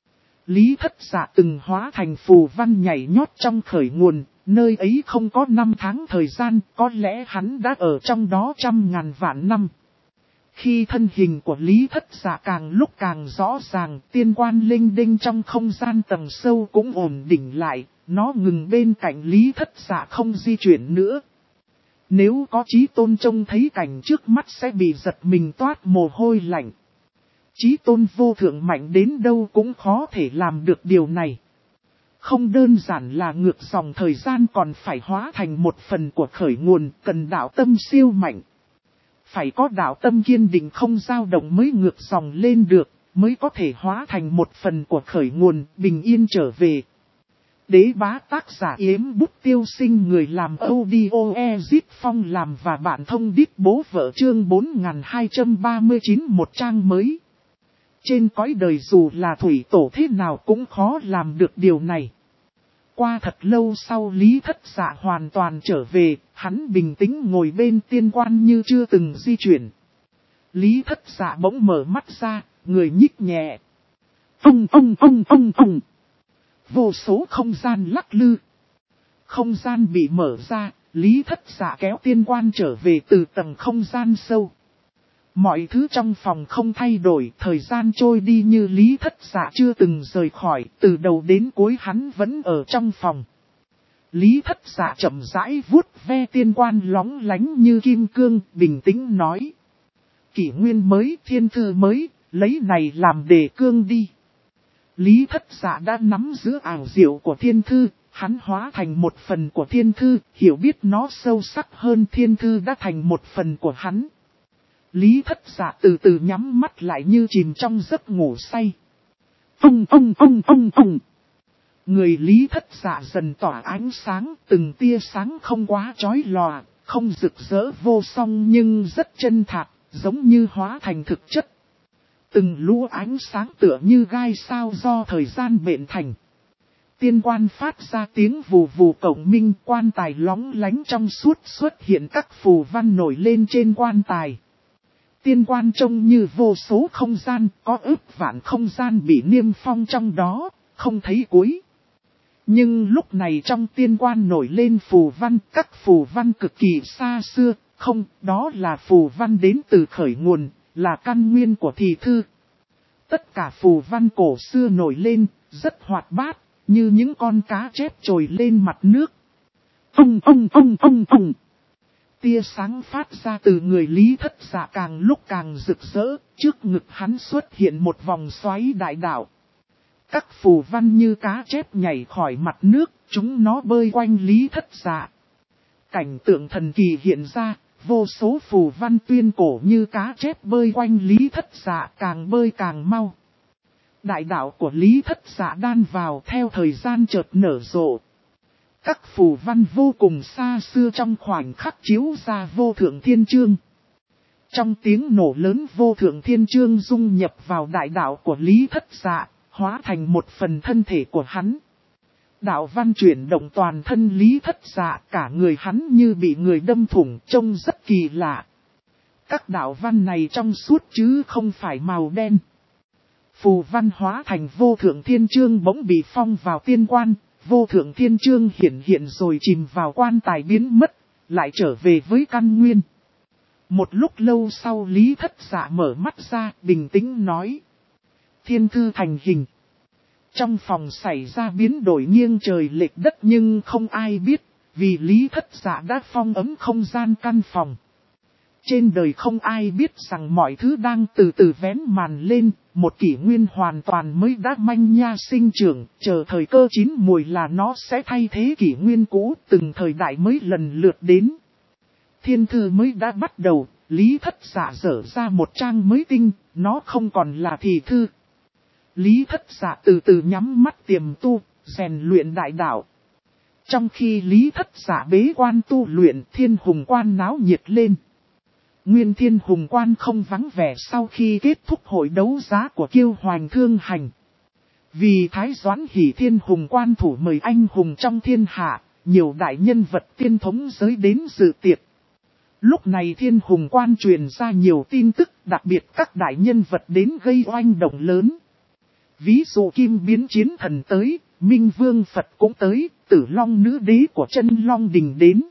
Lý Thất Dạ từng hóa thành phù văn nhảy nhót trong khởi nguồn, nơi ấy không có 5 tháng thời gian, có lẽ hắn đã ở trong đó 100.000 vạn năm. Khi thân hình của Lý Thất Dạ càng lúc càng rõ ràng, tiên quan linh đinh trong không gian tầng sâu cũng ổn định lại, nó ngừng bên cạnh Lý Thất Dạ không di chuyển nữa. Nếu có Chí Tôn trông thấy cảnh trước mắt sẽ bị giật mình toát mồ hôi lạnh. Chí Tôn vô thượng mạnh đến đâu cũng khó thể làm được điều này. Không đơn giản là ngược dòng thời gian còn phải hóa thành một phần của khởi nguồn, cần đạo tâm siêu mạnh. Phải có đạo tâm kiên định không dao động mới ngược dòng lên được, mới có thể hóa thành một phần của khởi nguồn, bình yên trở về. Đế bá tác giả Yếm Bút Tiêu Sinh, người làm audio Ezip Phong làm và bản thông điệp bố vợ, chương 4239, một trang mới. Trên cõi đời dù là thủy tổ thế nào cũng khó làm được điều này. Qua thật lâu sau Lý Thất Dạ hoàn toàn trở về, hắn bình tĩnh ngồi bên tiên quan như chưa từng di chuyển. Lý Thất Dạ bỗng mở mắt ra, người nhích nhẹ. Ông. Vô số không gian lắc lư. Không gian bị mở ra, Lý Thất Dạ kéo tiên quan trở về từ tầng không gian sâu. Mọi thứ trong phòng không thay đổi, thời gian trôi đi như Lý Thất Dạ chưa từng rời khỏi, từ đầu đến cuối hắn vẫn ở trong phòng. Lý Thất Dạ chậm rãi vuốt ve tiên quan lóng lánh như kim cương, bình tĩnh nói. Kỷ nguyên mới, thiên thư mới, lấy này làm đề cương đi. Lý Thất Dạ đã nắm giữ ảo diệu của thiên thư, hắn hóa thành một phần của thiên thư, hiểu biết nó sâu sắc hơn, thiên thư đã thành một phần của hắn. Lý Thất Dạ từ từ nhắm mắt lại như chìm trong giấc ngủ say. Ông. Người Lý Thất Dạ dần tỏa ánh sáng, từng tia sáng không quá chói lòa, không rực rỡ vô song nhưng rất chân thật, giống như hóa thành thực chất. Từng lũ ánh sáng tựa như gai sao do thời gian bện thành. Tiên quan phát ra tiếng vù vù cộng minh, quan tài lóng lánh trong suốt xuất hiện các phù văn nổi lên trên quan tài. Tiên quan trông như vô số không gian, có ức vạn không gian bị niêm phong trong đó, không thấy cuối. Nhưng lúc này trong tiên quan nổi lên phù văn, các phù văn cực kỳ xa xưa, không, đó là phù văn đến từ khởi nguồn, là căn nguyên của thị thư. Tất cả phù văn cổ xưa nổi lên, rất hoạt bát, như những con cá chép trồi lên mặt nước. Ông. Tia sáng phát ra từ người Lý Thất Dạ càng lúc càng rực rỡ, trước ngực hắn xuất hiện một vòng xoáy đại đạo. Các phù văn như cá chép nhảy khỏi mặt nước, chúng nó bơi quanh Lý Thất Dạ. Cảnh tượng thần kỳ hiện ra, vô số phù văn tuyên cổ như cá chép bơi quanh Lý Thất Dạ, càng bơi càng mau. Đại đạo của Lý Thất Dạ đan vào theo thời gian chợt nở rộ. Các phù văn vô cùng xa xưa trong khoảnh khắc chiếu ra vô thượng thiên chương. Trong tiếng nổ lớn, vô thượng thiên chương dung nhập vào đại đạo của Lý Thất Dạ, hóa thành một phần thân thể của hắn. Đạo văn chuyển động toàn thân Lý Thất Dạ, cả người hắn như bị người đâm thủng, trông rất kỳ lạ. Các đạo văn này trong suốt chứ không phải màu đen. Phù văn hóa thành vô thượng thiên chương bỗng bị phong vào tiên quan, vô thượng thiên chương hiện rồi chìm vào quan tài biến mất, lại trở về với căn nguyên. Một lúc lâu sau Lý Thất Dạ mở mắt ra, bình tĩnh nói. Thiên thư thành hình. Trong phòng xảy ra biến đổi nghiêng trời lệch đất nhưng không ai biết, vì Lý Thất Dạ đã phong ấm không gian căn phòng. Trên đời không ai biết rằng mọi thứ đang từ từ vén màn lên, một kỷ nguyên hoàn toàn mới đã manh nha sinh trưởng, chờ thời cơ chín mùi là nó sẽ thay thế kỷ nguyên cũ, từng thời đại mới lần lượt đến. Thiên thư mới đã bắt đầu, Lý Thất Dạ dở ra một trang mới tinh, nó không còn là thị thư. Lý Thất Dạ từ từ nhắm mắt tiềm tu, rèn luyện đại đạo. Trong khi Lý Thất Dạ bế quan tu luyện, Thiên Hùng Quan náo nhiệt lên. Nguyên Thiên Hùng Quan không vắng vẻ sau khi kết thúc hội đấu giá của Kiêu Hoành Thương Hành. Vì Thái Doãn Hỷ Thiên Hùng Quan thủ mời anh hùng trong thiên hạ, nhiều đại nhân vật tiên thống giới đến dự tiệc. Lúc này Thiên Hùng Quan truyền ra nhiều tin tức, đặc biệt các đại nhân vật đến gây oanh động lớn. Ví dụ Kim Biến Chiến Thần tới, Minh Vương Phật cũng tới, Tử Long Nữ Đế của Chân Long Đình đến.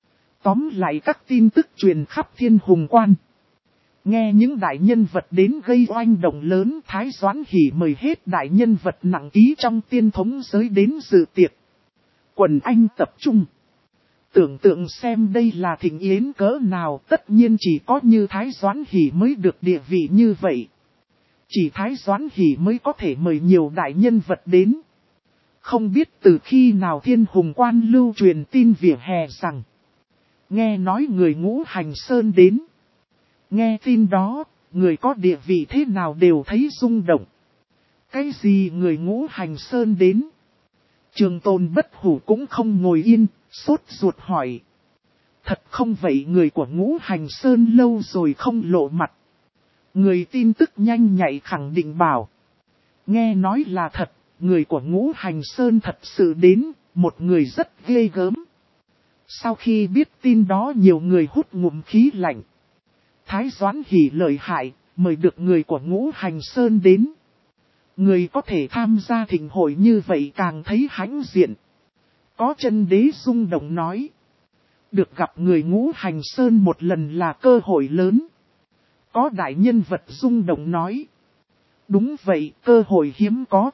Tóm lại các tin tức truyền khắp Thiên Hùng Quan. Nghe những đại nhân vật đến gây oanh động lớn, Thái Doãn Hỷ mời hết đại nhân vật nặng ký trong tiên thống giới đến dự tiệc. Quần anh tập trung. Tưởng tượng xem đây là thịnh yến cỡ nào, tất nhiên chỉ có như Thái Doãn Hỷ mới được địa vị như vậy. Chỉ Thái Doãn Hỷ mới có thể mời nhiều đại nhân vật đến. Không biết từ khi nào Thiên Hùng Quan lưu truyền tin vỉa hè rằng nghe nói người Ngũ Hành Sơn đến. Nghe tin đó, người có địa vị thế nào đều thấy rung động. Cái gì người Ngũ Hành Sơn đến? Trường Tôn Bất Hủ cũng không ngồi yên, sốt ruột hỏi. Thật không vậy, người của Ngũ Hành Sơn lâu rồi không lộ mặt. Người tin tức nhanh nhạy khẳng định bảo. Nghe nói là thật, người của Ngũ Hành Sơn thật sự đến, một người rất ghê gớm. Sau khi biết tin đó nhiều người hút ngụm khí lạnh. Thái Doãn Hỷ lợi hại, mời được người của Ngũ Hành Sơn đến. Người có thể tham gia thịnh hội như vậy càng thấy hãnh diện. Có Chân Đế rung động nói. Được gặp người Ngũ Hành Sơn một lần là cơ hội lớn. Có đại nhân vật rung động nói. Đúng vậy, cơ hội hiếm có.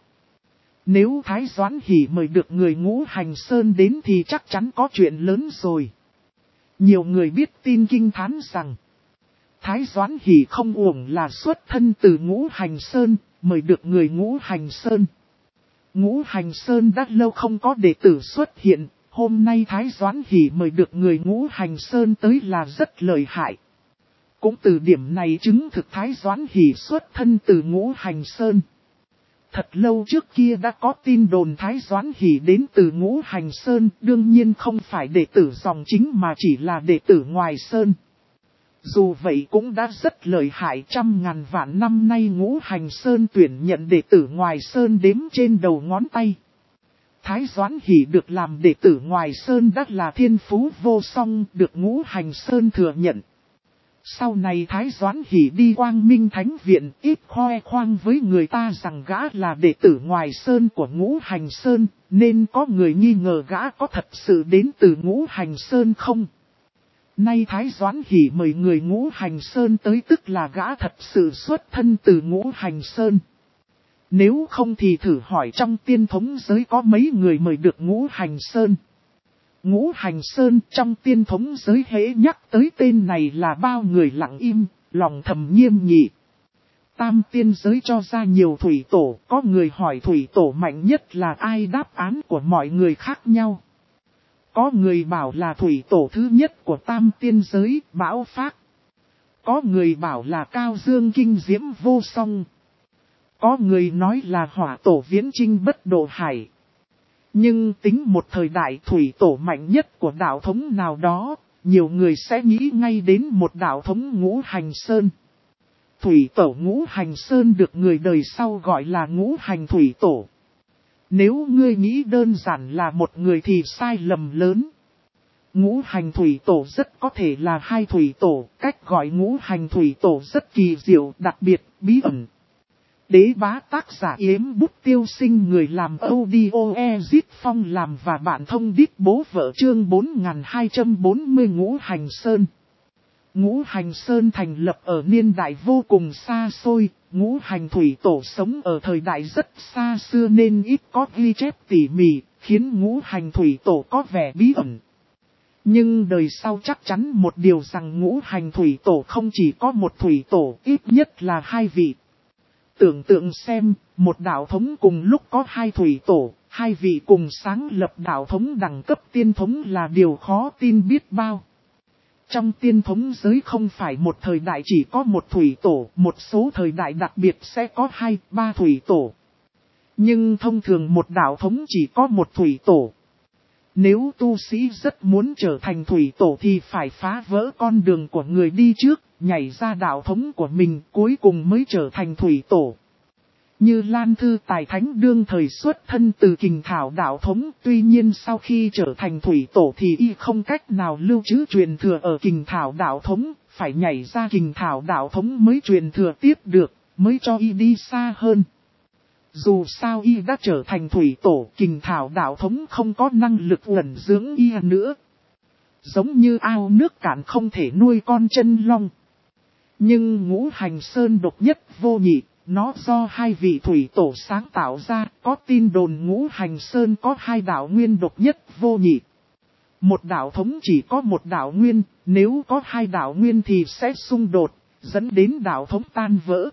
Nếu Thái Doãn Hỷ mời được người Ngũ Hành Sơn đến thì chắc chắn có chuyện lớn rồi. Nhiều người biết tin kinh thán rằng Thái Doãn Hỷ không uổng là xuất thân từ Ngũ Hành Sơn, mời được người Ngũ Hành Sơn. Ngũ Hành Sơn đã lâu không có đệ tử xuất hiện, hôm nay Thái Doãn Hỷ mời được người Ngũ Hành Sơn tới là rất lợi hại. Cũng từ điểm này chứng thực Thái Doãn Hỷ xuất thân từ Ngũ Hành Sơn. Thật lâu trước kia đã có tin đồn Thái Doãn Hỷ đến từ Ngũ Hành Sơn, đương nhiên không phải đệ tử dòng chính mà chỉ là đệ tử ngoài Sơn. Dù vậy cũng đã rất lợi hại, trăm ngàn vạn năm nay Ngũ Hành Sơn tuyển nhận đệ tử ngoài Sơn đếm trên đầu ngón tay. Thái Doãn Hỷ được làm đệ tử ngoài Sơn đã là thiên phú vô song, được Ngũ Hành Sơn thừa nhận. Sau này Thái Doãn Hỷ đi Quang Minh Thánh Viện, ít khoe khoang với người ta rằng gã là đệ tử ngoài Sơn của Ngũ Hành Sơn, nên có người nghi ngờ gã có thật sự đến từ Ngũ Hành Sơn không. Nay Thái Doãn Hỷ mời người Ngũ Hành Sơn tới, tức là gã thật sự xuất thân từ Ngũ Hành Sơn. Nếu không thì thử hỏi trong tiên thống giới có mấy người mời được Ngũ Hành Sơn. Ngũ Hành Sơn trong tiên thống giới hễ nhắc tới tên này là bao người lặng im, lòng thầm nghiêm nghị. Tam tiên giới cho ra nhiều thủy tổ, có người hỏi thủy tổ mạnh nhất là ai, đáp án của mọi người khác nhau. Có người bảo là thủy tổ thứ nhất của tam tiên giới, Bão Phác. Có người bảo là Cao Dương kinh diễm vô song. Có người nói là hỏa tổ Viễn Chinh bất độ hải. Nhưng tính một thời đại thủy tổ mạnh nhất của đạo thống nào đó, nhiều người sẽ nghĩ ngay đến một đạo thống Ngũ Hành Sơn. Thủy tổ Ngũ Hành Sơn được người đời sau gọi là Ngũ Hành Thủy Tổ. Nếu ngươi nghĩ đơn giản là một người thì sai lầm lớn. Ngũ Hành Thủy Tổ rất có thể là hai thủy tổ, cách gọi Ngũ Hành Thủy Tổ rất kỳ diệu, đặc biệt, bí ẩn. Đế bá tác giả Yếm Bút Tiêu Sinh, người làm audio Ezit Phong làm và bạn thông đít bố vợ, chương 4240 Ngũ Hành Sơn. Ngũ Hành Sơn thành lập ở niên đại vô cùng xa xôi, Ngũ Hành Thủy Tổ sống ở thời đại rất xa xưa nên ít có ghi chép tỉ mỉ, khiến Ngũ Hành Thủy Tổ có vẻ bí ẩn. Nhưng đời sau chắc chắn một điều rằng Ngũ Hành Thủy Tổ không chỉ có một thủy tổ, ít nhất là hai vị. Tưởng tượng xem, một đạo thống cùng lúc có hai thủy tổ, hai vị cùng sáng lập đạo thống đẳng cấp tiên thống là điều khó tin biết bao. Trong tiên thống giới không phải một thời đại chỉ có một thủy tổ, một số thời đại đặc biệt sẽ có hai, ba thủy tổ. Nhưng thông thường một đạo thống chỉ có một thủy tổ. Nếu tu sĩ rất muốn trở thành thủy tổ thì phải phá vỡ con đường của người đi trước, nhảy ra đạo thống của mình, cuối cùng mới trở thành thủy tổ. Như Lan Thư Tài Thánh đương thời xuất thân từ Kình Thảo đạo thống, tuy nhiên sau khi trở thành thủy tổ thì y không cách nào lưu trữ truyền thừa ở Kình Thảo đạo thống, phải nhảy ra Kình Thảo đạo thống mới truyền thừa tiếp được, mới cho y đi xa hơn. Dù sao y đã trở thành thủy tổ, Kình Thảo đạo thống không có năng lực ẩn dưỡng y nữa. Giống như ao nước cạn không thể nuôi con chân long. Nhưng Ngũ Hành Sơn độc nhất vô nhị, nó do hai vị thủy tổ sáng tạo ra, có tin đồn Ngũ Hành Sơn có hai đạo nguyên độc nhất vô nhị. Một đạo thống chỉ có một đạo nguyên, nếu có hai đạo nguyên thì sẽ xung đột, dẫn đến đạo thống tan vỡ.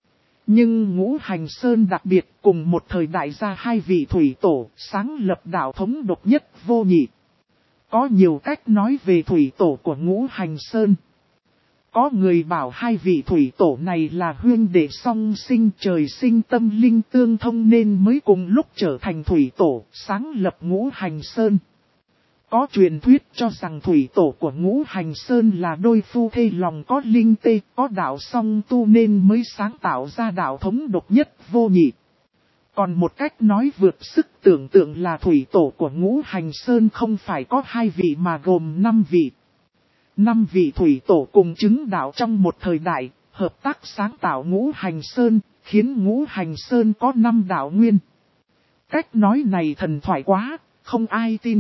Nhưng Ngũ Hành Sơn đặc biệt, cùng một thời đại ra hai vị thủy tổ, sáng lập đạo thống độc nhất vô nhị. Có nhiều cách nói về thủy tổ của Ngũ Hành Sơn. Có người bảo hai vị thủy tổ này là huynh đệ song sinh, trời sinh tâm linh tương thông nên mới cùng lúc trở thành thủy tổ, sáng lập Ngũ Hành Sơn. Có truyền thuyết cho rằng thủy tổ của Ngũ Hành Sơn là đôi phu thê lòng có linh tê, có đạo song tu nên mới sáng tạo ra đạo thống độc nhất vô nhị. Còn một cách nói vượt sức tưởng tượng là thủy tổ của Ngũ Hành Sơn không phải có hai vị mà gồm 5 vị. 5 vị thủy tổ cùng chứng đạo trong một thời đại, hợp tác sáng tạo Ngũ Hành Sơn, khiến Ngũ Hành Sơn có 5 đạo nguyên. Cách nói này thần thoại quá, không ai tin.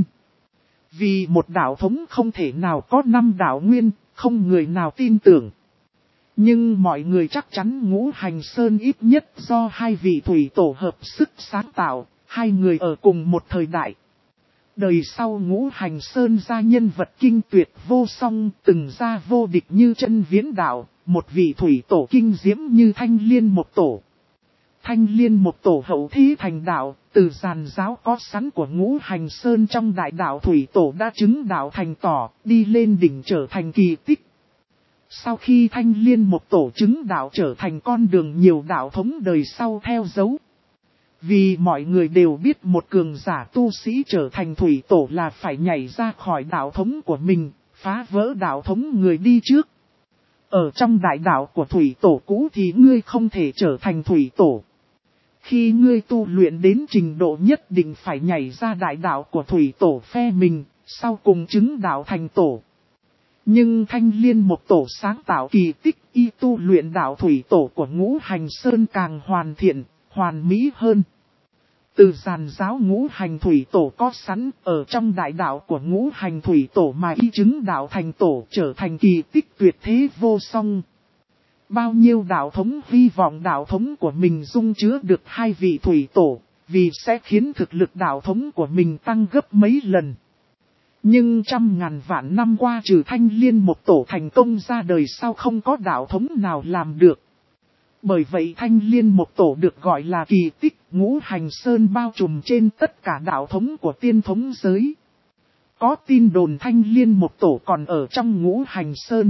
Vì một đạo thống không thể nào có 5 đạo nguyên, không người nào tin tưởng. Nhưng mọi người chắc chắn Ngũ Hành Sơn ít nhất do hai vị thủy tổ hợp sức sáng tạo, hai người ở cùng một thời đại. Đời sau Ngũ Hành Sơn ra nhân vật kinh tuyệt vô song, từng ra vô địch như Chân Viễn Đạo, một vị thủy tổ kinh diễm như Thanh Liên Một Tổ. Thanh Liên Một Tổ hậu thí thành đạo, từ giàn giáo có sẵn của Ngũ Hành Sơn trong đại đạo thủy tổ đã chứng đạo thành tỏ, đi lên đỉnh trở thành kỳ tích. Sau khi Thanh Liên Một Tổ chứng đạo trở thành con đường nhiều đạo thống đời sau theo dấu. Vì mọi người đều biết một cường giả tu sĩ trở thành thủy tổ là phải nhảy ra khỏi đạo thống của mình, phá vỡ đạo thống người đi trước. Ở trong đại đạo của thủy tổ cũ thì ngươi không thể trở thành thủy tổ. Khi ngươi tu luyện đến trình độ nhất định phải nhảy ra đại đạo của thủy tổ phe mình, sau cùng chứng đạo thành tổ. Nhưng Thanh Liên một tổ sáng tạo kỳ tích y tu luyện đạo thủy tổ của Ngũ Hành Sơn càng hoàn thiện, hoàn mỹ hơn. Từ giàn giáo Ngũ Hành Thủy Tổ có sẵn ở trong đại đạo của Ngũ Hành Thủy Tổ mà y chứng đạo thành tổ trở thành kỳ tích tuyệt thế vô song. Bao nhiêu đạo thống hy vọng đạo thống của mình dung chứa được 2 vị Thủy Tổ, vì sẽ khiến thực lực đạo thống của mình tăng gấp mấy lần. Nhưng trăm ngàn vạn năm qua trừ Thanh Liên một tổ thành công ra đời sau không có đạo thống nào làm được. Bởi vậy Thanh Liên một tổ được gọi là kỳ tích, Ngũ Hành Sơn bao trùm trên tất cả đạo thống của tiên thống giới. Có tin đồn Thanh Liên một tổ còn ở trong Ngũ Hành Sơn.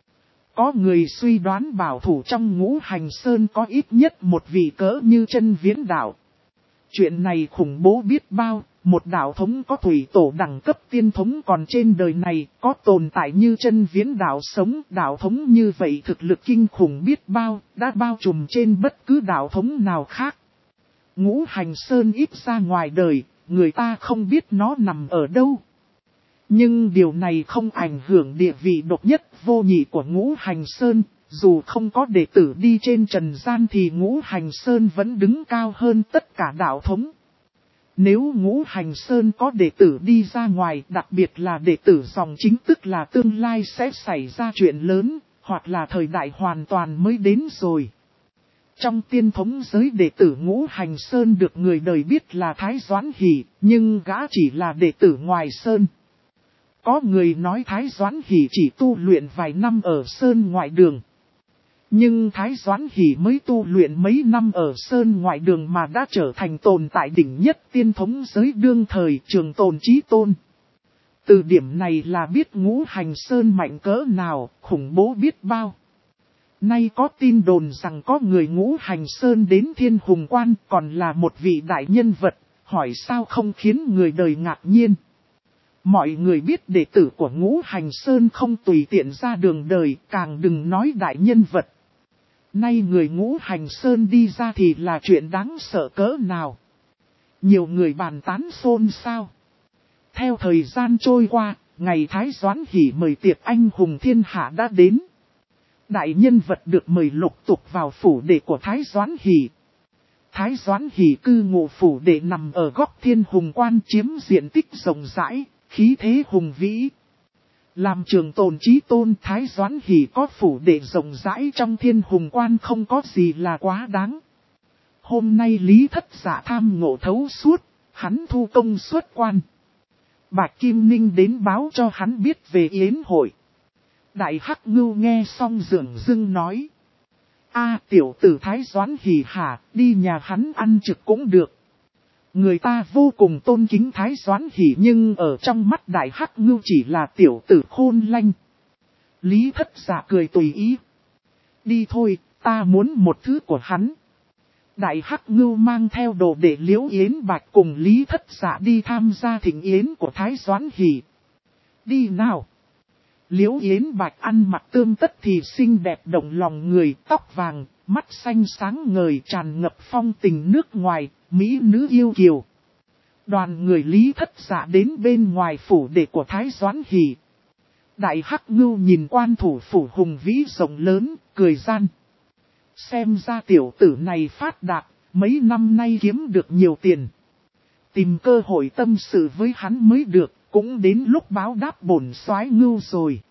Có người suy đoán bảo thủ trong Ngũ Hành Sơn có ít nhất một vị cỡ như Chân Viễn đạo. Chuyện này khủng bố biết bao, một đạo thống có thủy tổ đẳng cấp tiên thống còn trên đời này có tồn tại như Chân Viễn đạo sống. Đạo thống như vậy thực lực kinh khủng biết bao, đã bao trùm trên bất cứ đạo thống nào khác. Ngũ Hành Sơn ít ra ngoài đời, người ta không biết nó nằm ở đâu. Nhưng điều này không ảnh hưởng địa vị độc nhất vô nhị của Ngũ Hành Sơn. Dù không có đệ tử đi trên trần gian thì Ngũ Hành Sơn vẫn đứng cao hơn tất cả đạo thống. Nếu Ngũ Hành Sơn có đệ tử đi ra ngoài, đặc biệt là đệ tử dòng chính tức là tương lai sẽ xảy ra chuyện lớn, hoặc là thời đại hoàn toàn mới đến rồi. Trong tiên thống giới đệ tử Ngũ Hành Sơn được người đời biết là Thái Doãn Hỷ, nhưng gã chỉ là đệ tử ngoài Sơn. Có người nói Thái Doãn Hỷ chỉ tu luyện vài năm ở Sơn ngoại đường. Nhưng Thái Doãn Hỷ mới tu luyện mấy năm ở Sơn ngoại đường mà đã trở thành tồn tại đỉnh nhất tiên thống giới đương thời Trường Tồn Chí Tôn. Từ điểm này là biết Ngũ Hành Sơn mạnh cỡ nào, khủng bố biết bao. Nay có tin đồn rằng có người Ngũ Hành Sơn đến Thiên Hùng Quan còn là một vị đại nhân vật, hỏi sao không khiến người đời ngạc nhiên. Mọi người biết đệ tử của Ngũ Hành Sơn không tùy tiện ra đường đời, càng đừng nói đại nhân vật. Nay người Ngũ Hành Sơn đi ra thì là chuyện đáng sợ cỡ nào. Nhiều người bàn tán xôn xao. Theo thời gian trôi qua, ngày Thái Doãn Hỷ mời tiệc anh hùng thiên hạ đã đến. Đại nhân vật được mời lục tục vào phủ đệ của Thái Doãn Hỷ. Thái Doãn Hỷ cư ngụ phủ đệ nằm ở góc Thiên Hùng Quan chiếm diện tích rộng rãi, khí thế hùng vĩ. Làm Trường Tồn Chí Tôn Thái Doãn Hỷ có phủ đệ rộng rãi trong Thiên Hùng Quan không có gì là quá đáng. Hôm nay Lý Thất Dạ tham ngộ thấu suốt, hắn thu công xuất quan. Bạch Kim Ninh đến báo cho hắn biết về yến hội. Đại Hắc Ngưu nghe xong dửng dưng nói. Tiểu tử Thái Doãn Hỷ hả, đi nhà hắn ăn trực cũng được. Người ta vô cùng tôn kính Thái Doãn Hỷ nhưng ở trong mắt Đại Hắc Ngưu chỉ là tiểu tử khôn lanh. Lý Thất Dạ cười tùy ý. Đi thôi, ta muốn một thứ của hắn. Đại Hắc Ngưu mang theo đồ đệ Liễu Yến Bạch cùng Lý Thất Dạ đi tham gia thịnh yến của Thái Doãn Hỷ. Đi nào. Liễu Yến Bạch ăn mặc tươm tất thì xinh đẹp động lòng người, tóc vàng, mắt xanh sáng ngời tràn ngập phong tình nước ngoài, mỹ nữ yêu kiều. Đoàn người Lý Thất Dạ đến bên ngoài phủ đệ của Thái Doãn Hỷ. Đại Hắc Ngưu nhìn quan thủ phủ hùng vĩ rộng lớn, cười gian. Xem ra tiểu tử này phát đạt, mấy năm nay kiếm được nhiều tiền. Tìm cơ hội tâm sự với hắn mới được, cũng đến lúc báo đáp bổn soái Ngưu rồi.